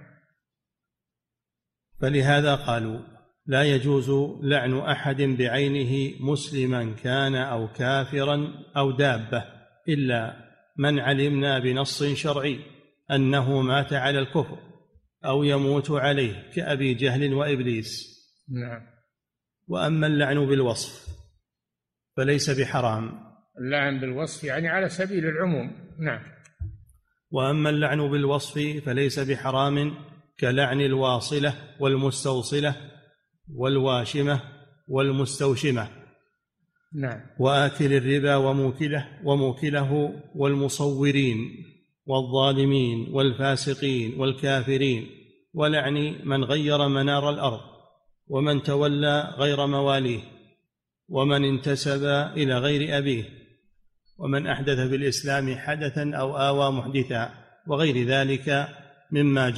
فلهذا قالوا: لا يجوز لعن أحد بعينه مسلما كان أو كافرا أو دابة، إلا من علمنا بنص شرعي أنه مات على الكفر أو يموت عليه، كأبي جهل وإبليس. نعم. وأما اللعن بالوصف فليس بحرام. اللعن بالوصف يعني على سبيل العموم. نعم. وأما اللعن بالوصف فليس بحرام، كلعن الواصلة والمستوصلة والواشمة والمستوشمة. نعم. وآكل الربا وموكله والمصورين والظالمين والفاسقين والكافرين، ولعن من غير منار الأرض، ومن تولى غير مواليه، ومن انتسب إلى غير أبيه، ومن أحدث بالإسلام حدثا أو آوى محدثا، وغير ذلك مما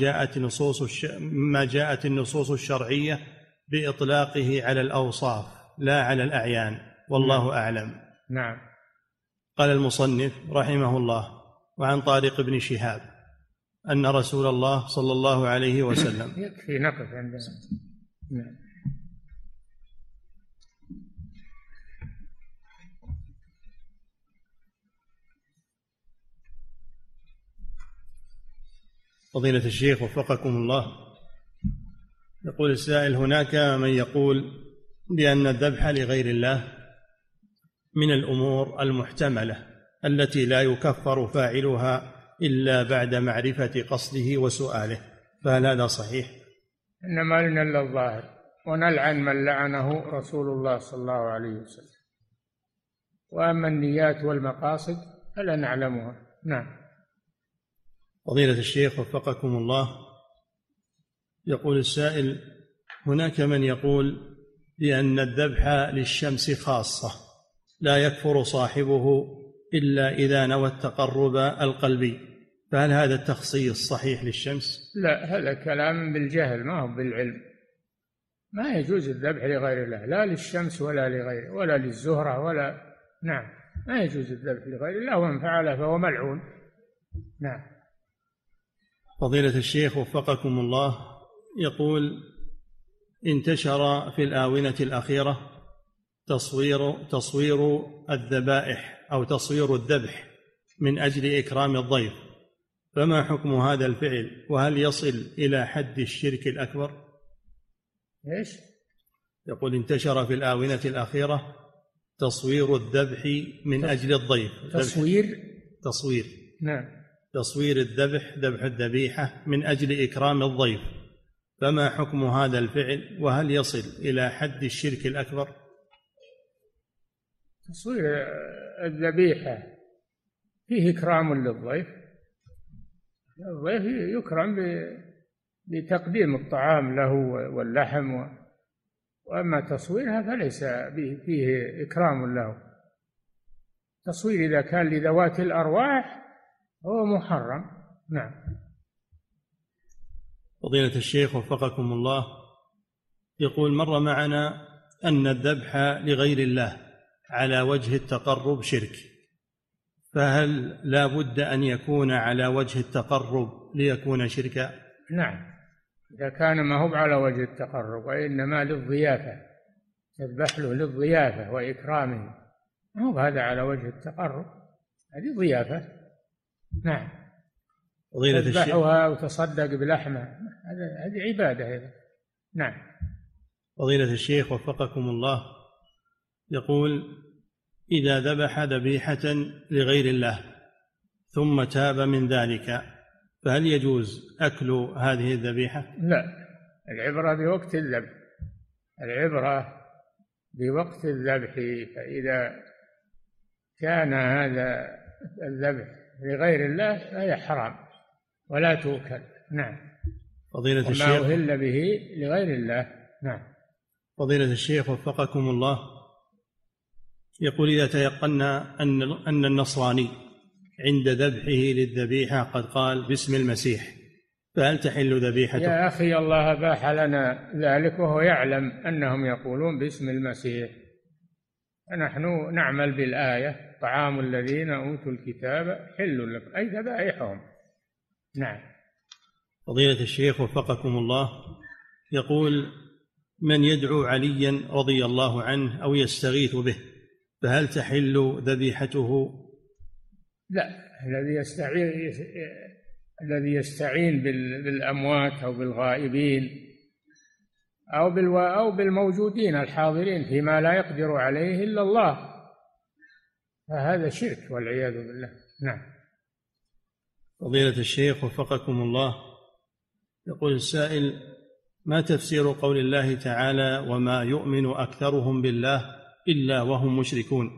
جاءت النصوص الشرعية بإطلاقه على الأوصاف لا على الأعيان، والله أعلم. نعم. قال المصنف رحمه الله: وعن طارق بن شهاب أن رسول الله صلى الله عليه وسلم. يكفي نقف عندنا. نعم. فضيلة الشيخ وفقكم الله، يقول السائل: هناك من يقول بأن الذبح لغير الله من الأمور المحتملة التي لا يكفر فاعلها إلا بعد معرفة قصده وسؤاله، فهل هذا صحيح؟ إنما لنا إلا الظاهر، ونلعن من لعنه رسول الله صلى الله عليه وسلم، وأما النيات والمقاصد فلا نعلمها. نعم. فضيلة الشيخ وفقكم الله، يقول السائل: هناك من يقول بأن الذبح للشمس خاصة لا يكفر صاحبه إلا إذا نوى التقرب القلبي، فهل هذا التخصيص صحيح للشمس؟ لا، هذا كلام بالجهل ما هو بالعلم. ما يجوز الذبح لغير الله، لا للشمس ولا لغيره، ولا للزهرة ولا. نعم، ما يجوز الذبح لغير الله، ومن فعله فهو ملعون. نعم. فضيلة الشيخ وفقكم الله، يقول: انتشر في الآونة الأخيرة تصوير الذبائح أو تصوير الذبح من أجل إكرام الضيف، فما حكم هذا الفعل؟ وهل يصل إلى حد الشرك الأكبر؟ إيش؟ يقول: انتشر في الآونة الأخيرة تصوير الذبح من أجل الضيف. تصوير نعم. تصوير الذبح، ذبح الذبيحة من أجل إكرام الضيف، فما حكم هذا الفعل، وهل يصل إلى حد الشرك الأكبر؟ تصوير الذبيحة فيه إكرام للضيف، الضيف يكرم بتقديم الطعام له واللحم، وأما تصويرها فليس فيه إكرام له. تصوير إذا كان لذوات الأرواح هو محرم. نعم. فضيلة الشيخ وفقكم الله، يقول مر معنا أن الذبح لغير الله على وجه التقرب شرك، فهل لا بد أن يكون على وجه التقرب ليكون شركا؟ نعم، إذا كان ما هو على وجه التقرب وإنما للضيافة، تذبح له للضيافة وإكرامه، ما هو هذا على وجه التقرب، هذه ضيافة. نعم. تذبحها وتصدق بلحمه، هذه عبادة أيضا. نعم. فضيلة الشيخ وفقكم الله، يقول إذا ذبح ذبيحة لغير الله ثم تاب من ذلك فهل يجوز أكل هذه الذبيحة؟ لا، العبرة بوقت الذبح، العبرة بوقت الذبح، فإذا كان هذا الذبح لغير الله فهي حرام ولا تؤكل. نعم. فضيلة الشيخ ما أهل به لغير الله. نعم. فضيلة الشيخ وفقكم الله، يقول إذا تيقنا أن النصراني عند ذبحه للذبيحة قد قال باسم المسيح، فهل تحل ذبيحته؟ يا أخي، الله أباح لنا ذلك وهو يعلم أنهم يقولون باسم المسيح، فنحن نعمل بالآية: طعام الذين أوتوا الكتاب حل لكم، أي ذبائحهم. نعم. فضيلة الشيخ وفقكم الله، يقول من يدعو عليا رضي الله عنه أو يستغيث به فهل تحل ذبيحته؟ لا، الذي يستعين بالأموات أو بالغائبين أو بالموجودين الحاضرين فيما لا يقدر عليه إلا الله، فهذا شرك والعياذ بالله. نعم. فضيلة الشيخ وفقكم الله، يقول السائل: ما تفسير قول الله تعالى: وما يؤمن أكثرهم بالله إلا وهم مشركون؟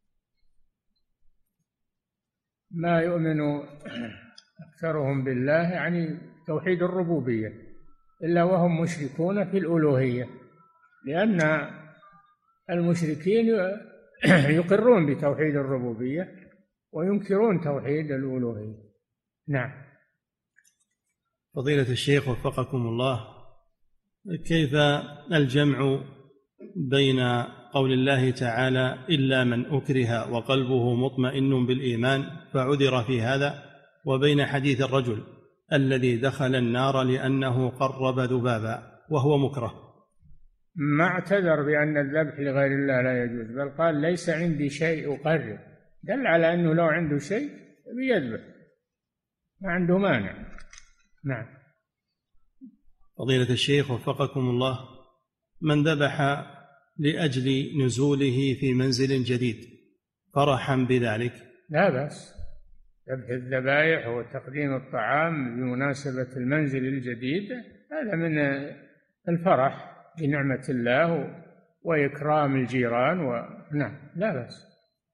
ما يؤمن أكثرهم بالله يعني توحيد الربوبية، إلا وهم مشركون في الألوهية، لأن المشركين يقرون بتوحيد الربوبية وينكرون توحيد الألوهية. نعم. فضيلة الشيخ وفقكم الله، كيف الجمع بين قول الله تعالى: إلا من أكره وقلبه مطمئن بالإيمان فعذر في هذا، وبين حديث الرجل الذي دخل النار لأنه قرب ذبابا وهو مكره؟ ما اعتذر بأن الذبح لغير الله لا يجوز، بل قال: ليس عندي شيء أقرب، دل على أنه لو عنده شيء بيذبح، ما عنده مانع. نعم. فضيلة الشيخ وفقكم الله، من ذبح لأجل نزوله في منزل جديد فرحا بذلك لا بأس، ذبح الذبائح وتقديم الطعام بمناسبة المنزل الجديد هذا من الفرح بنعمة الله وإكرام الجيران نعم، لا بأس.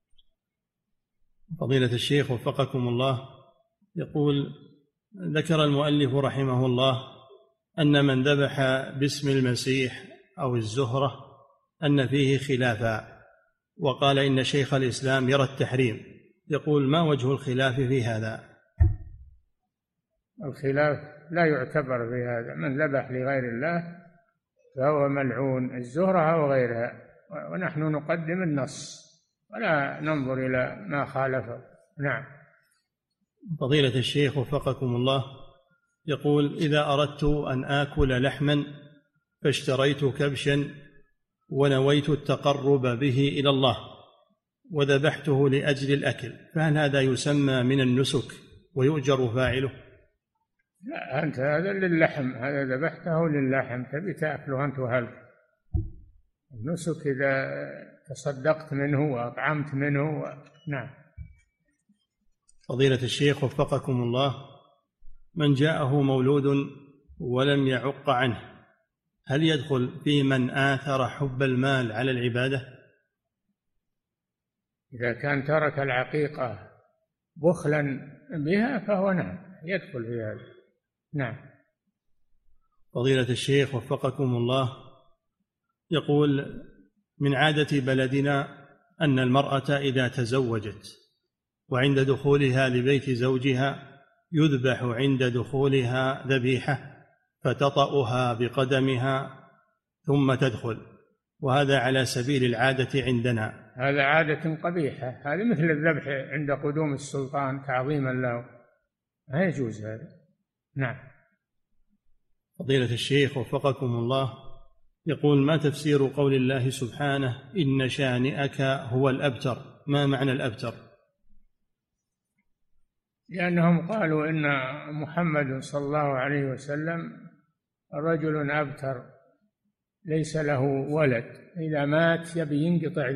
فضيلة الشيخ وفقكم الله، يقول: ذكر المؤلف رحمه الله أن من ذبح باسم المسيح أو الزهرة أن فيه خلافا، وقال إن شيخ الإسلام يرى التحريم، يقول: ما وجه الخلاف في هذا؟ الخلاف لا يعتبر في هذا، من ذبح لغير الله فهو ملعون، الزهرة أو غيرها، ونحن نقدم النص ولا ننظر إلى ما خالفه. نعم. فضيلة الشيخ وفقكم الله، يقول: إذا أردت أن آكل لحما فاشتريت كبشا ونويت التقرب به إلى الله وذبحته لأجل الأكل، فهل هذا يسمى من النسك ويؤجر فاعله؟ لا، أنت هذا للحم، هذا ذبحته للحم، تبي تأكله أنت وأهلك. النسك إذا تصدقت منه وأطعمت منه نعم. فضيلة الشيخ وفقكم الله، من جاءه مولود ولم يعق عنه هل يدخل في من آثر حب المال على العبادة؟ إذا كان ترك العقيقة بخلا بها فهو نعم يدخل في هذا. نعم. فضيلة الشيخ وفقكم الله، يقول من عادة بلدنا أن المرأة إذا تزوجت وعند دخولها لبيت زوجها يذبح عند دخولها ذبيحة فتطأها بقدمها ثم تدخل، وهذا على سبيل العادة عندنا. هذا عادة قبيحة، هذا مثل الذبح عند قدوم السلطان تعظيما له، لا يجوز هذا. نعم. فضيلة الشيخ وفقكم الله، يقول ما تفسير قول الله سبحانه إن شانئك هو الأبتر؟ ما معنى الأبتر؟ لأنهم قالوا إن محمد صلى الله عليه وسلم رجل أبتر ليس له ولد، إذا مات يبي ينقطع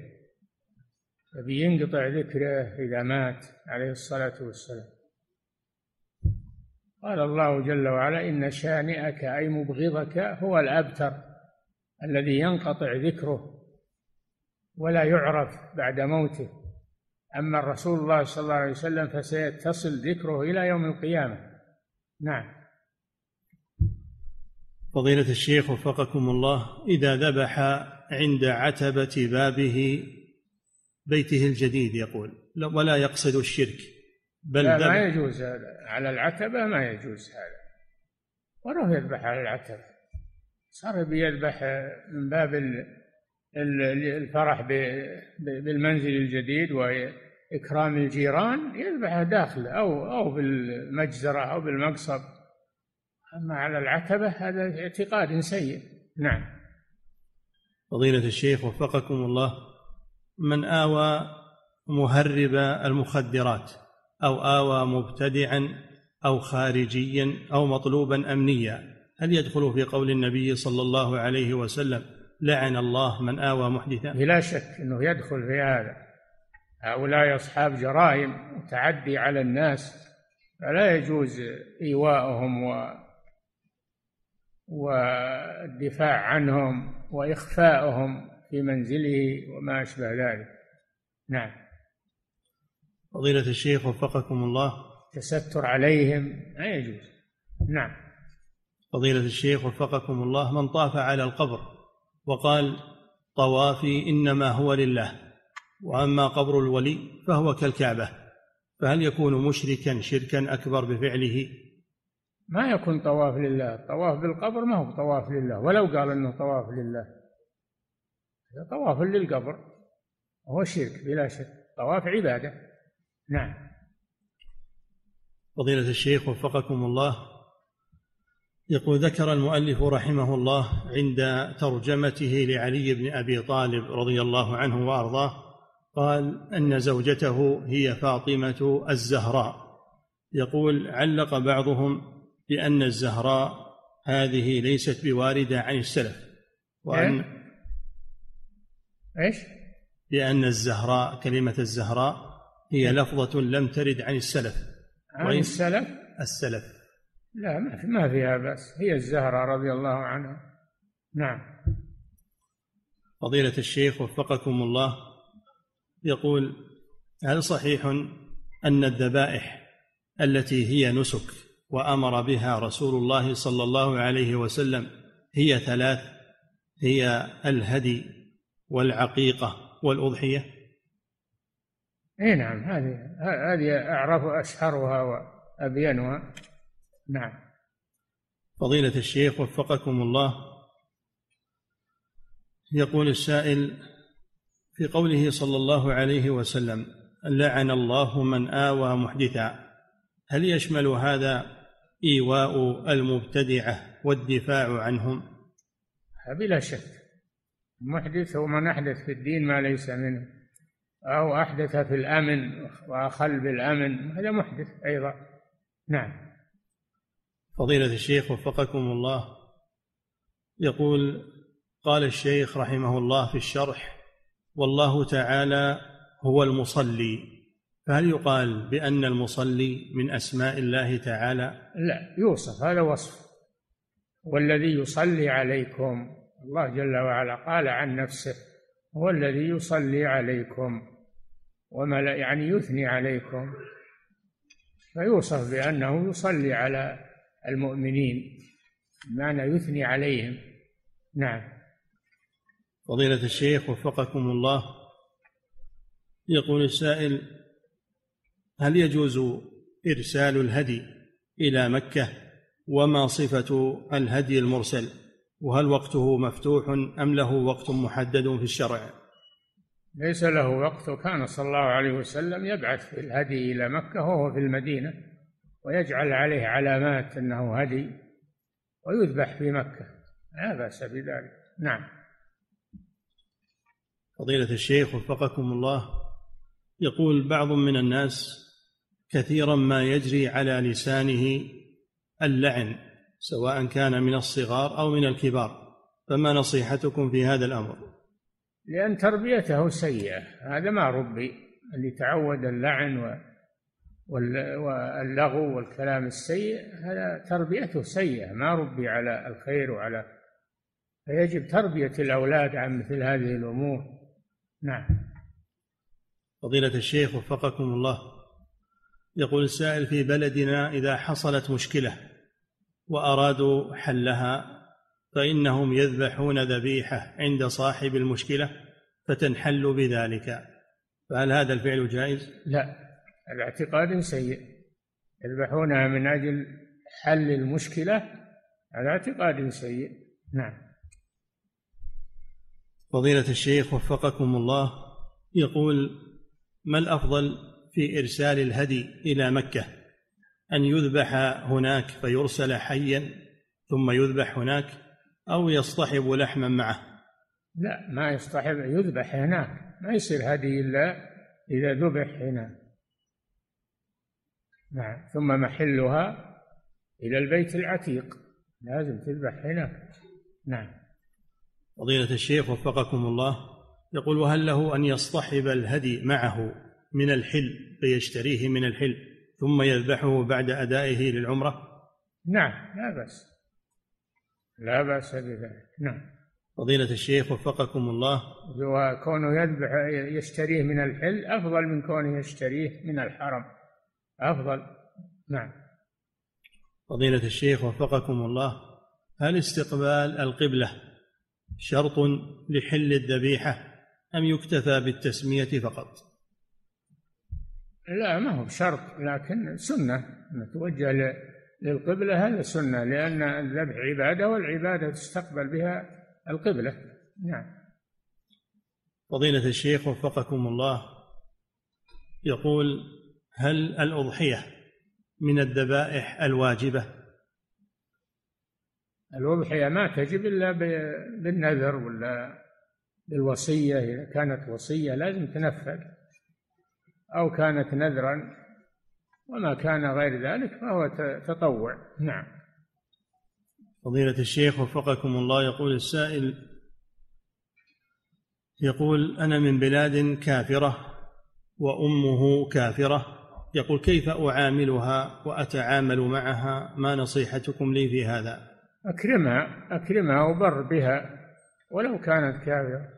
ذكره إذا مات عليه الصلاة والسلام. قال الله جل وعلا إن شانئك أي مبغضك هو الأبتر الذي ينقطع ذكره ولا يعرف بعد موته، أما الرسول الله صلى الله عليه وسلم فسيتصل ذكره إلى يوم القيامة. نعم. فضيلة الشيخ وفقكم الله، إذا ذبح عند عتبة بابه بيته الجديد يقول ولا يقصد الشرك بل لا ما يجوز هذا على العتبة، ما يجوز هذا، وله يذبح على العتبة، صار بيذبح من باب الفرح بالمنزل الجديد وإكرام الجيران، يذبح داخل أو بالمجزرة أو بالمقصب، أما على العتبة هذا اعتقاد سيء. نعم. فضيلة الشيخ وفقكم الله، من آوى مهرب المخدرات أو آوى مبتدعا أو خارجيا أو مطلوبا أمنيا هل يدخل في قول النبي صلى الله عليه وسلم لعن الله من آوى محدثا؟ بلا شك أنه يدخل في هذا، هؤلاء أصحاب جرائم وتعدي على الناس، فلا يجوز إيواءهم والدفاع عنهم وإخفاؤهم في منزله وما أشبه ذلك. نعم. فضيلة الشيخ وفقكم الله، تستر عليهم لا يجوز. نعم. فضيلة الشيخ وفقكم الله، من طاف على القبر وقال طوافي إنما هو لله وأما قبر الولي فهو كالكعبة، فهل يكون مشركا شركا أكبر بفعله؟ ما يكون طواف لله، الطواف بالقبر ما هو طواف لله، ولو قال انه طواف لله، هذا طواف للقبر وهو شرك بلا شك، طواف عبادة. نعم. فضيلة الشيخ وفقكم الله، يقول ذكر المؤلف رحمه الله عند ترجمته لعلي بن أبي طالب رضي الله عنه وأرضاه قال أن زوجته هي فاطمة الزهراء، يقول علق بعضهم بأن الزهراء هذه ليست بواردة عن السلف، وأن إيش؟ بأن الزهراء كلمة الزهراء هي لفظة لم ترد عن السلف. عن السلف؟ السلف لا ما فيها بأس، هي الزهراء رضي الله عنها. نعم. فضيلة الشيخ وفقكم الله، يقول هل صحيح أن الذبائح التي هي نسك وأمر بها رسول الله صلى الله عليه وسلم هي ثلاث، هي الهدي والعقيقة والأضحية؟ اي نعم، هذه أعرف أشهرها وأبينها. نعم. فضيلة الشيخ وفقكم الله، يقول السائل في قوله صلى الله عليه وسلم لعن الله من آوى محدثا، هل يشمل هذا إيواء المبتدعة والدفاع عنهم؟ بلا شك، محدث هو من أحدث في الدين ما ليس منه أو أحدث في الأمن وأخل بالأمن، هذا محدث أيضا. نعم. فضيلة الشيخ وفقكم الله، يقول قال الشيخ رحمه الله في الشرح: والله تعالى هو المصلي، فهل يقال بأن المصلي من أسماء الله تعالى؟ لا، يوصف، هذا وصف، والذي يصلي عليكم. الله جل وعلا قال عن نفسه: هو الذي يصلي عليكم يعني يثني عليكم، فيوصف بأنه يصلي على المؤمنين، بمعنى يثني عليهم. نعم. فضيلة الشيخ وفقكم الله، يقول السائل: هل يجوز إرسال الهدي إلى مكة؟ وما صفة الهدي المرسل؟ وهل وقته مفتوح أم له وقت محدد في الشرع؟ ليس له وقت. كان صلى الله عليه وسلم يبعث الهدي إلى مكة وهو في المدينة، ويجعل عليه علامات أنه هدي، ويذبح في مكة، لا بأس بذلك. نعم. فضيلة الشيخ وفقكم الله، يقول بعض من الناس كثيرا ما يجري على لسانه اللعن، سواء كان من الصغار أو من الكبار، فما نصيحتكم في هذا الأمر؟ لأن تربيته سيئة، هذا ما ربي، اللي تعود اللعن واللغو والكلام السيء، هذا تربيته سيئة، ما ربي على الخير فيجب تربية الأولاد عن مثل هذه الأمور. نعم. فضيلة الشيخ وفقكم الله، يقول السائل: في بلدنا إذا حصلت مشكلة وأرادوا حلها فإنهم يذبحون ذبيحة عند صاحب المشكلة فتنحل بذلك، فهل هذا الفعل جائز؟ لا، الاعتقاد سيء. يذبحونها من أجل حل المشكلة، هذا اعتقاد سيء. نعم. فضيلة الشيخ وفقكم الله، يقول: ما الأفضل في إرسال الهدي إلى مكة؟ أن يذبح هناك فيرسل حيا ثم يذبح هناك، أو يصطحب لحما معه؟ لا، ما يصطحب، يذبح هناك، ما يصير هدي إلا إذا ذبح هنا. نعم. ثم محلها إلى البيت العتيق، لازم تذبح هناك. نعم. فضيلة الشيخ وفقكم الله، يقول: وهل له أن يصطحب الهدي معه من الحل فيشتريه من الحل ثم يذبحه بعد أدائه للعمرة؟ نعم، لا بأس، لا بأس بذلك. نعم. فضيلة الشيخ وفقكم الله، وكونه يذبح يشتريه من الحل أفضل من كونه يشتريه من الحرم، أفضل. نعم. فضيلة الشيخ وفقكم الله، هل استقبال القبلة شرط لحل الذبيحة أم يكتفى بالتسمية فقط؟ لا، ما هو شرط، لكن سنة أن توجه للقبلة، هذا سنة، لأن الذبح عبادة، والعبادة تستقبل بها القبلة. نعم. فضيلة الشيخ وفقكم الله، يقول: هل الأضحية من الذبائح الواجبة؟ الأضحية ما تجب إلا بالنذر ولا بالوصية، إذا كانت وصية لازم تنفذ، أو كانت نذرا، وما كان غير ذلك فهو تطوع. نعم. فضيلة الشيخ وفقكم الله، يقول السائل: يقول: أنا من بلاد كافرة وأمه كافرة، يقول: كيف أعاملها وأتعامل معها؟ ما نصيحتكم لي في هذا؟ أكرمها وبر بها ولو كانت كافرة.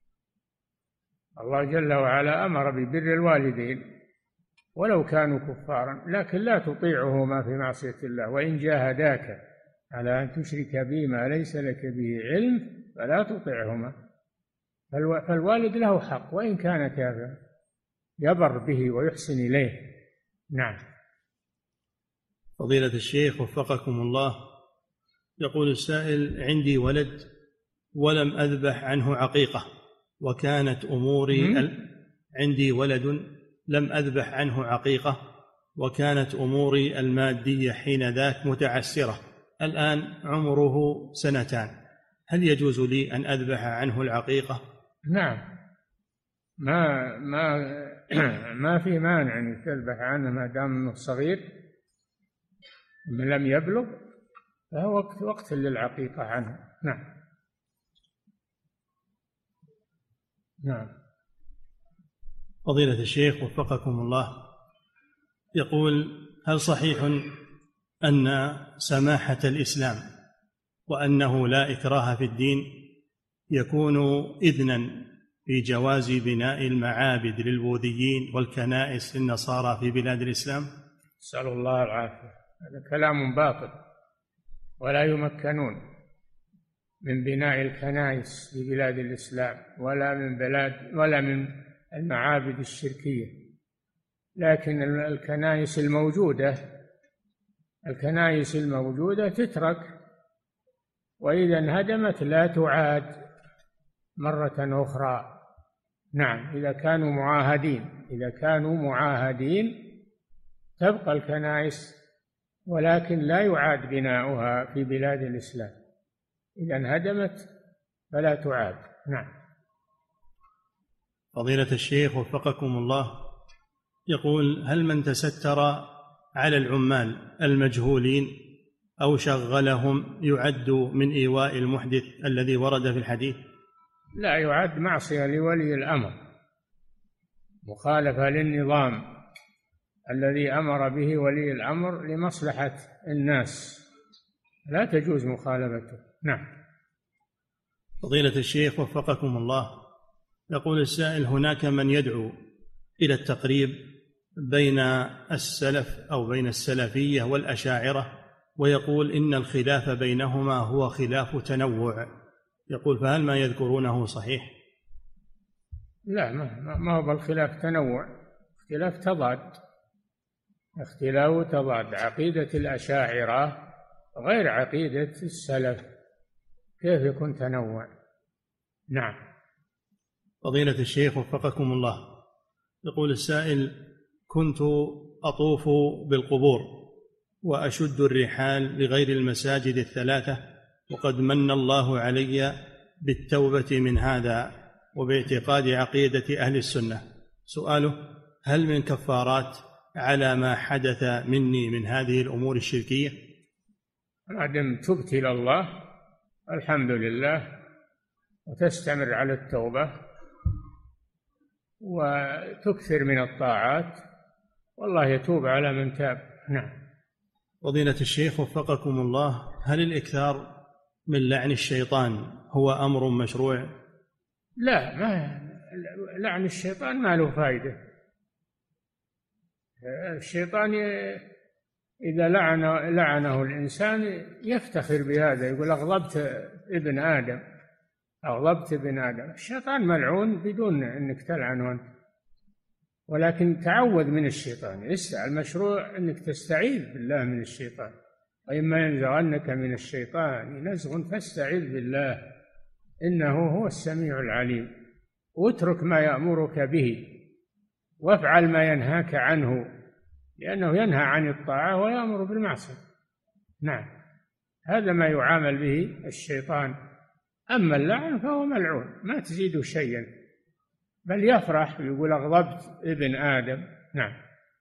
الله جل وعلا أمر ببر الوالدين ولو كانوا كفارا، لكن لا تطيعهما في معصية الله، وإن جاهداك على أن تشرك بي ما ليس لك به علم فلا تطيعهما. فالوالد له حق وإن كان كافرا، يبر به ويحسن إليه. نعم. فضيلة الشيخ وفقكم الله، يقول السائل: عندي ولد ولم أذبح عنه عقيقة، وكانت أموري عندي ولد لم أذبح عنه عقيقة، وكانت أموري المادية حين ذاك متعسرة، الآن عمره 2 سنين، هل يجوز لي أن أذبح عنه العقيقة؟ نعم، ما في مانع أن تذبح عنه ما دام أنه صغير لم يبلغ، فهو وقت للعقيقة عنه. نعم. نعم. فضيلة الشيخ وفقكم الله، يقول: هل صحيح أن سماحة الإسلام وأنه لا إكراه في الدين يكون إذنا في جواز بناء المعابد للبوذيين والكنائس للنصارى في بلاد الإسلام؟ نسأل الله العافية. هذا كلام باطل، ولا يمكنون من بناء الكنائس في بلاد الإسلام ولا من المعابد الشركية. لكن الكنائس الموجودة تترك، وإذا انهدمت لا تعاد مرة أخرى. نعم، إذا كانوا معاهدين تبقى الكنائس، ولكن لا يعاد بناؤها في بلاد الإسلام. إذا انهدمت فلا تعاد. نعم. فضيلة الشيخ وفقكم الله، يقول: هل من تستر على العمال المجهولين أو شغلهم يعد من إيواء المحدث الذي ورد في الحديث؟ لا، يعد معصية لولي الأمر، مخالفة للنظام الذي أمر به ولي الأمر لمصلحة الناس، لا تجوز مخالفته. نعم. فضيلة الشيخ وفقكم الله، يقول السائل: هناك من يدعو إلى التقريب بين السلف أو بين السلفية والأشاعرة، ويقول إن الخلاف بينهما هو خلاف تنوع، يقول: فهل ما يذكرونه صحيح؟ لا، ما هو بالخلاف تنوع، اختلاف تضاد. عقيدة الأشاعرة غير عقيدة السلف، كيف يكون تنوع؟ نعم. فضيلة الشيخ وفقكم الله، يقول السائل: كنت أطوف بالقبور وأشد الرحال لغير المساجد الثلاثة، وقد من الله علي بالتوبة من هذا وباعتقاد عقيدة أهل السنة. سؤاله: هل من كفارات على ما حدث مني من هذه الأمور الشركية؟ ما دام تبت إلى الله الحمد لله، وتستمر على التوبة وتكثر من الطاعات، والله يتوب على من تاب. نعم. فضيلة الشيخ وفقكم الله، هل الإكثار من لعن الشيطان هو أمر مشروع؟ لا، ما لعن الشيطان ما له فائدة. الشيطان إذا لعنه الإنسان يفتخر بهذا، يقول أغضبت ابن آدم. الشيطان ملعون بدون أنك تلعنه أنت، ولكن تعوذ من الشيطان. المشروع أنك تستعيذ بالله من الشيطان، وإما ينزغنك من الشيطان نزغ فاستعذ بالله إنه هو السميع العليم. واترك ما يأمرك به وافعل ما ينهاك عنه، لأنه ينهى عن الطاعة ويأمر بالمعصية. نعم، هذا ما يعامل به الشيطان. أما اللعن فهو ملعون، ما تزيد شيئا، بل يفرح ويقول أغضبت ابن آدم. نعم.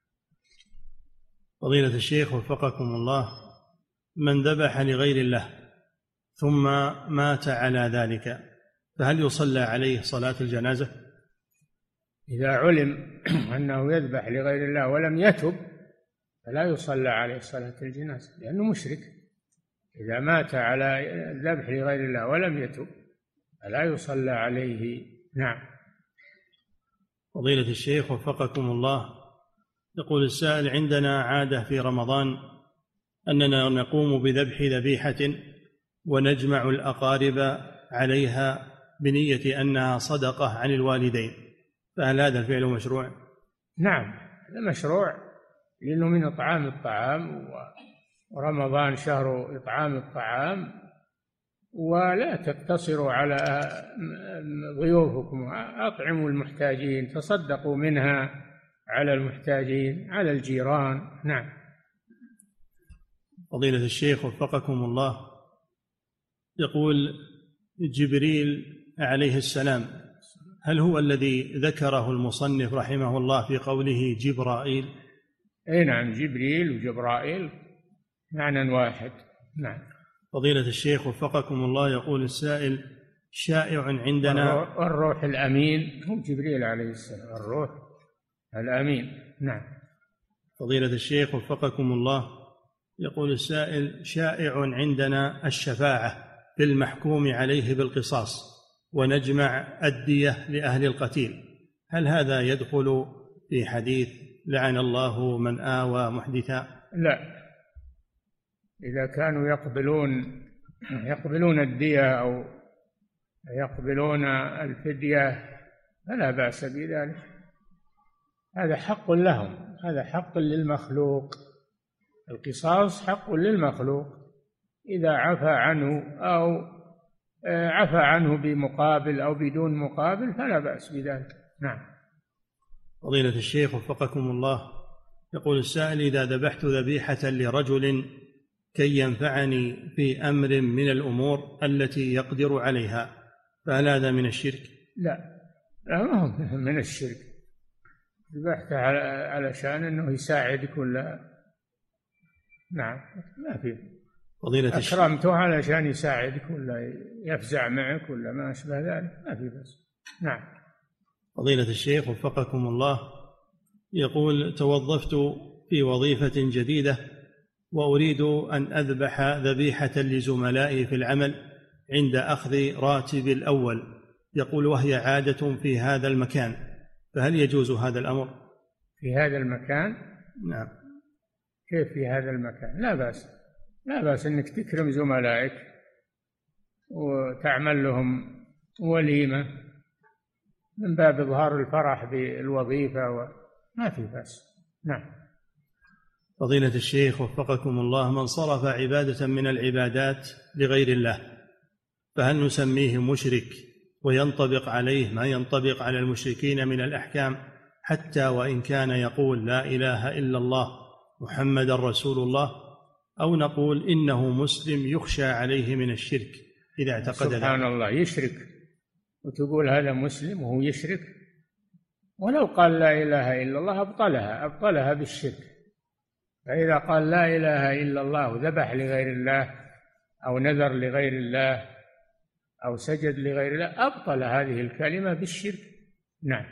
فضيلة الشيخ وفقكم الله، من ذبح لغير الله ثم مات على ذلك فهل يصلى عليه صلاة الجنازة؟ إذا علم أنه يذبح لغير الله ولم يتب فلا يصلى عليه صلاة الجنازة، لأنه مشرك. إذا مات على الذبح لغير الله ولم يتب فلا يصلى عليه. نعم. فضيلة الشيخ وفقكم الله، يقول السائل: عندنا عادة في رمضان أننا نقوم بذبح ذبيحة ونجمع الأقارب عليها بنية أنها صدقة عن الوالدين، فهل هذا الفعل مشروع؟ نعم، هذا مشروع، لأنه من إطعام الطعام، ورمضان شهر إطعام الطعام، ولا تقتصروا على ضيوفكم، أطعموا المحتاجين، تصدقوا منها على المحتاجين، على الجيران. نعم. فضيلة الشيخ وفقكم الله، يقول: جبريل عليه السلام هل هو الذي ذكره المصنف رحمه الله في قوله جبرائيل؟ أي نعم، جبريل وجبرائيل معنى واحد. نعم. فضيلة الشيخ وفقكم الله، يقول السائل: شائع عندنا. الروح الأمين هو جبريل عليه السلام، الروح الأمين. نعم. فضيلة الشيخ وفقكم الله، يقول السائل: شائع عندنا الشفاعة في المحكوم عليه بالقصاص ونجمع الدية لأهل القتيل، هل هذا يدخل في حديث لعن الله من آوى محدثا؟ لا، إذا كانوا يقبلون الدية أو يقبلون الفدية فلا بأس بذلك، هذا حق لهم، هذا حق للمخلوق، القصاص حق للمخلوق، إذا عفى عنه أو عفى عنه بمقابل أو بدون مقابل فلا بأس بذلك. نعم. فضيلة الشيخ وفقكم الله، يقول السائل: إذا ذبحت ذبيحة لرجل كي ينفعني في أمر من الأمور التي يقدر عليها، فهل هذا من الشرك؟ لا ما هو من الشرك، ذبحته علشان أنه يساعدك ولا. نعم، ما فيه. فضيلة الشيخ أكرمته علشان يساعدك ولا يفزع معك ولا ما أشبه ذلك، ما فيه بس. نعم. فضيلة الشيخ وفقكم الله، يقول: توظفت في وظيفة جديدة وأريد أن أذبح ذبيحة لزملائي في العمل عند أخذ راتب الأول، يقول وهي عادة في هذا المكان، فهل يجوز هذا الأمر؟ في هذا المكان؟ نعم. كيف في هذا المكان؟ لا بأس، لا بأس أنك تكرم زملائك وتعمل لهم وليمة من باب إظهار الفرح بالوظيفة ما في بأس. نعم. فضيلة الشيخ وفقكم الله، من صرف عبادة من العبادات لغير الله فهل نسميه مشرك وينطبق عليه ما ينطبق على المشركين من الأحكام حتى وإن كان يقول لا إله إلا الله محمد رسول الله، أو نقول إنه مسلم يخشى عليه من الشرك إذا اعتقد سبحان الله يشرك وتقول هذا مسلم وهو يشرك؟ ولو قال لا إله إلا الله أبطلها بالشرك. فإذا قال لا إله إلا الله وذبح لغير الله أو نذر لغير الله أو سجد لغير الله أبطل هذه الكلمة بالشرك. نعم.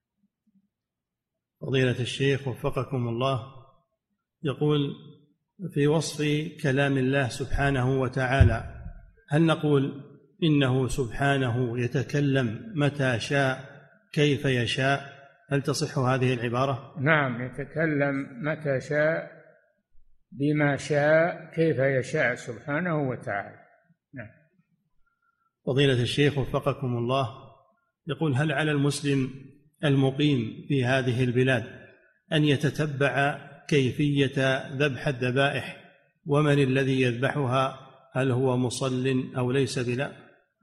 فضيلة الشيخ وفقكم الله، يقول: في وصف كلام الله سبحانه وتعالى هل نقول إنه سبحانه يتكلم متى شاء كيف يشاء؟ هل تصح هذه العبارة؟ نعم، يتكلم متى شاء بما شاء كيف يشاء سبحانه وتعالى. نعم. فضيلة الشيخ وفقكم الله، يقول: هل على المسلم المقيم في هذه البلاد أن يتتبع كيفية ذبح الذبائح ومن الذي يذبحها، هل هو مصل أو ليس بلا؟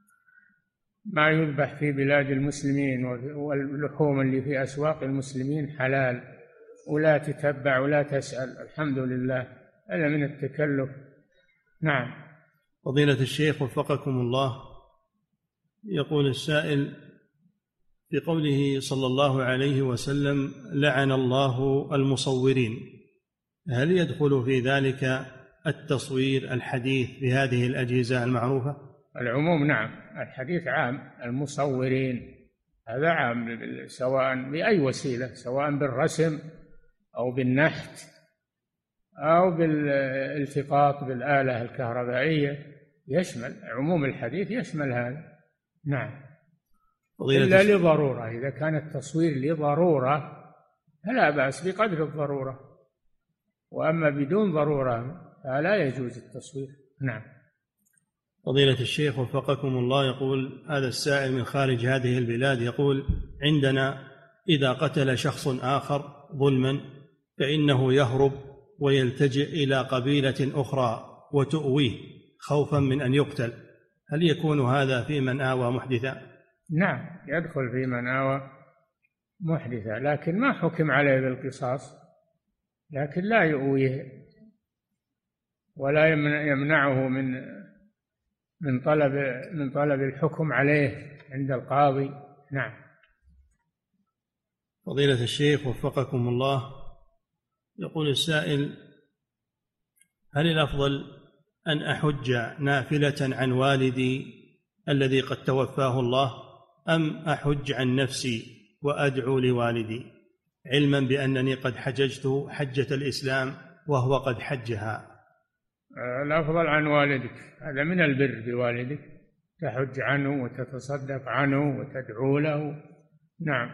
ما يذبح في بلاد المسلمين واللحوم اللي في أسواق المسلمين حلال، ولا تتبع ولا تسأل، الحمد لله، هذا من التكلف. نعم. فضيلة الشيخ وفقكم الله، يقول السائل: في قوله صلى الله عليه وسلم لعن الله المصورين، هل يدخل في ذلك التصوير الحديث بهذه الأجهزة المعروفة؟ العموم نعم، الحديث عام، المصورين هذا عام، سواء بأي وسيلة، سواء بالرسم أو بالنحت أو بالالتقاط بالآلة الكهربائية، يشمل عموم الحديث، يشمل هذا. نعم. إلا لضرورة، إذا كان التصوير لضرورة فلا بأس بقدر الضرورة، وأما بدون ضرورة فلا يجوز التصوير. نعم. فضيلة الشيخ وفقكم الله، يقول هذا السائل من خارج هذه البلاد، يقول: عندنا إذا قتل شخص آخر ظلما فإنه يهرب ويلتجئ إلى قبيلة أخرى وتؤويه خوفا من أن يقتل، هل يكون هذا في من آوى محدثا؟ نعم، يدخل في من آوى محدثا، لكن ما حكم عليه بالقصاص، لكن لا يؤويه ولا يمنعه من طلب الحكم عليه عند القاضي. نعم. فضيلة الشيخ وفقكم الله، يقول السائل: هل الأفضل أن أحج نافلة عن والدي الذي قد توفاه الله، أم أحج عن نفسي وأدعو لوالدي، علما بأنني قد حججت حجة الإسلام وهو قد حجها؟ الأفضل عن والدك، هذا من البر بوالدك، تحج عنه وتتصدق عنه وتدعو له. نعم.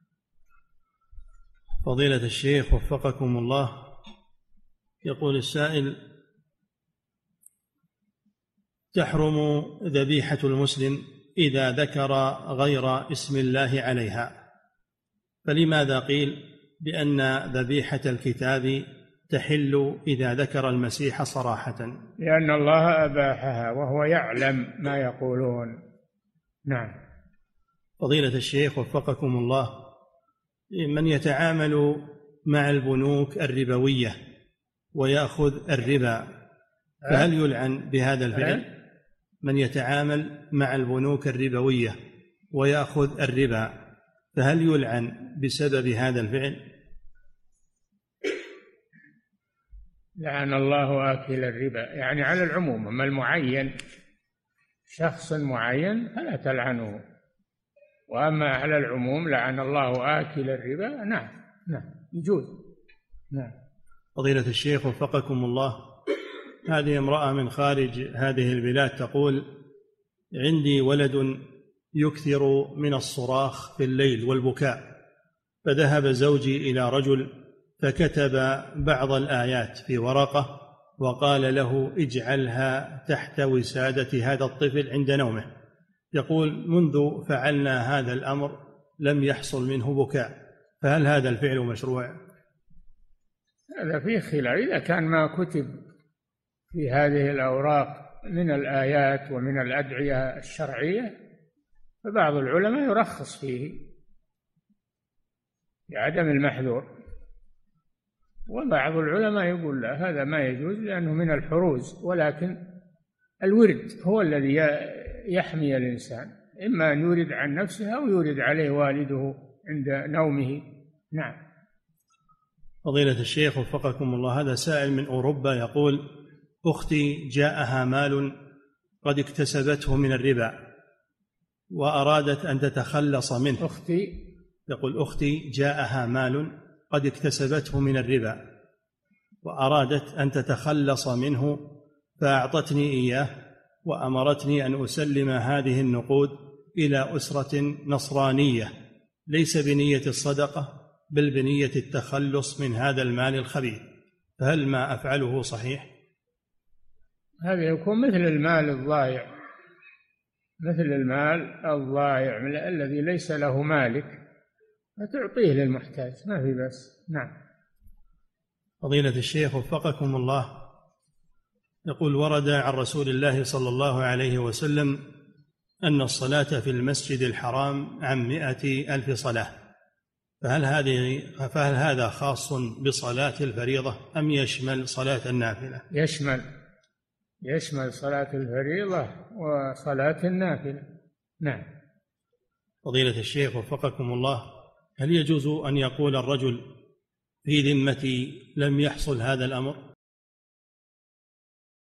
فضيلة الشيخ وفقكم الله، يقول السائل: تحرم ذبيحة المسلم إذا ذكر غير اسم الله عليها، فلماذا قيل بأن ذبيحة الكتاب تحل إذا ذكر المسيح صراحة؟ لأن الله أباحها وهو يعلم ما يقولون. نعم. فضيلة الشيخ وفقكم الله، من يتعامل مع البنوك الربوية ويأخذ الربا فهل يلعن بهذا الفعل؟ من يتعامل مع البنوك الربوية ويأخذ الربا فهل يلعن بسبب هذا الفعل؟ لعن الله آكل الربا، يعني على العموم، أما المعين شخص معين فلا تلعنه، وأما على العموم لعن الله آكل الربا. نعم يجوز. نعم. فضيلة الشيخ وفقكم الله، هذه امرأة من خارج هذه البلاد تقول: عندي ولد يكثر من الصراخ في الليل والبكاء، فذهب زوجي إلى رجل فكتب بعض الآيات في ورقة وقال له: اجعلها تحت وسادة هذا الطفل عند نومه. يقول: منذ فعلنا هذا الأمر لم يحصل منه بكاء، فهل هذا الفعل مشروع؟ هذا فيه خلاف، إذا كان ما كتب في هذه الأوراق من الآيات ومن الأدعية الشرعية فبعض العلماء يرخص فيه بعدم المحذور، وبعض العلماء يقول لا، هذا ما يجوز لأنه من الحروز، ولكن الورد هو الذي يحمي الإنسان، إما أن يورد عن نفسه أو يورد عليه والده عند نومه. نعم. فضيلة الشيخ وفقكم الله، هذا سائل من أوروبا يقول: أختي جاءها مال قد اكتسبته من الربا وأرادت أن تتخلص منه. أختي جاءها مال قد اكتسبته من الربا وأرادت أن تتخلص منه، فأعطتني إياه وأمرتني أن أسلم هذه النقود إلى أسرة نصرانية، ليس بنية الصدقة بل بنية التخلص من هذا المال الخبيث، فهل ما أفعله صحيح؟ هذا يكون مثل المال الضائع الذي ليس له مالك، فتعطيه للمحتاج، ما في بس. نعم. فضيلة الشيخ وفقكم الله، يقول: ورد عن رسول الله صلى الله عليه وسلم أن الصلاة في المسجد الحرام عن 100,000 صلاة، فهل هذا خاص بصلاة الفريضة أم يشمل صلاة النافلة؟ يشمل صلاة الفريضة وصلاة النافلة. نعم. فضيلة الشيخ وفقكم الله، هل يجوز أن يقول الرجل في ذمتي لم يحصل هذا الأمر؟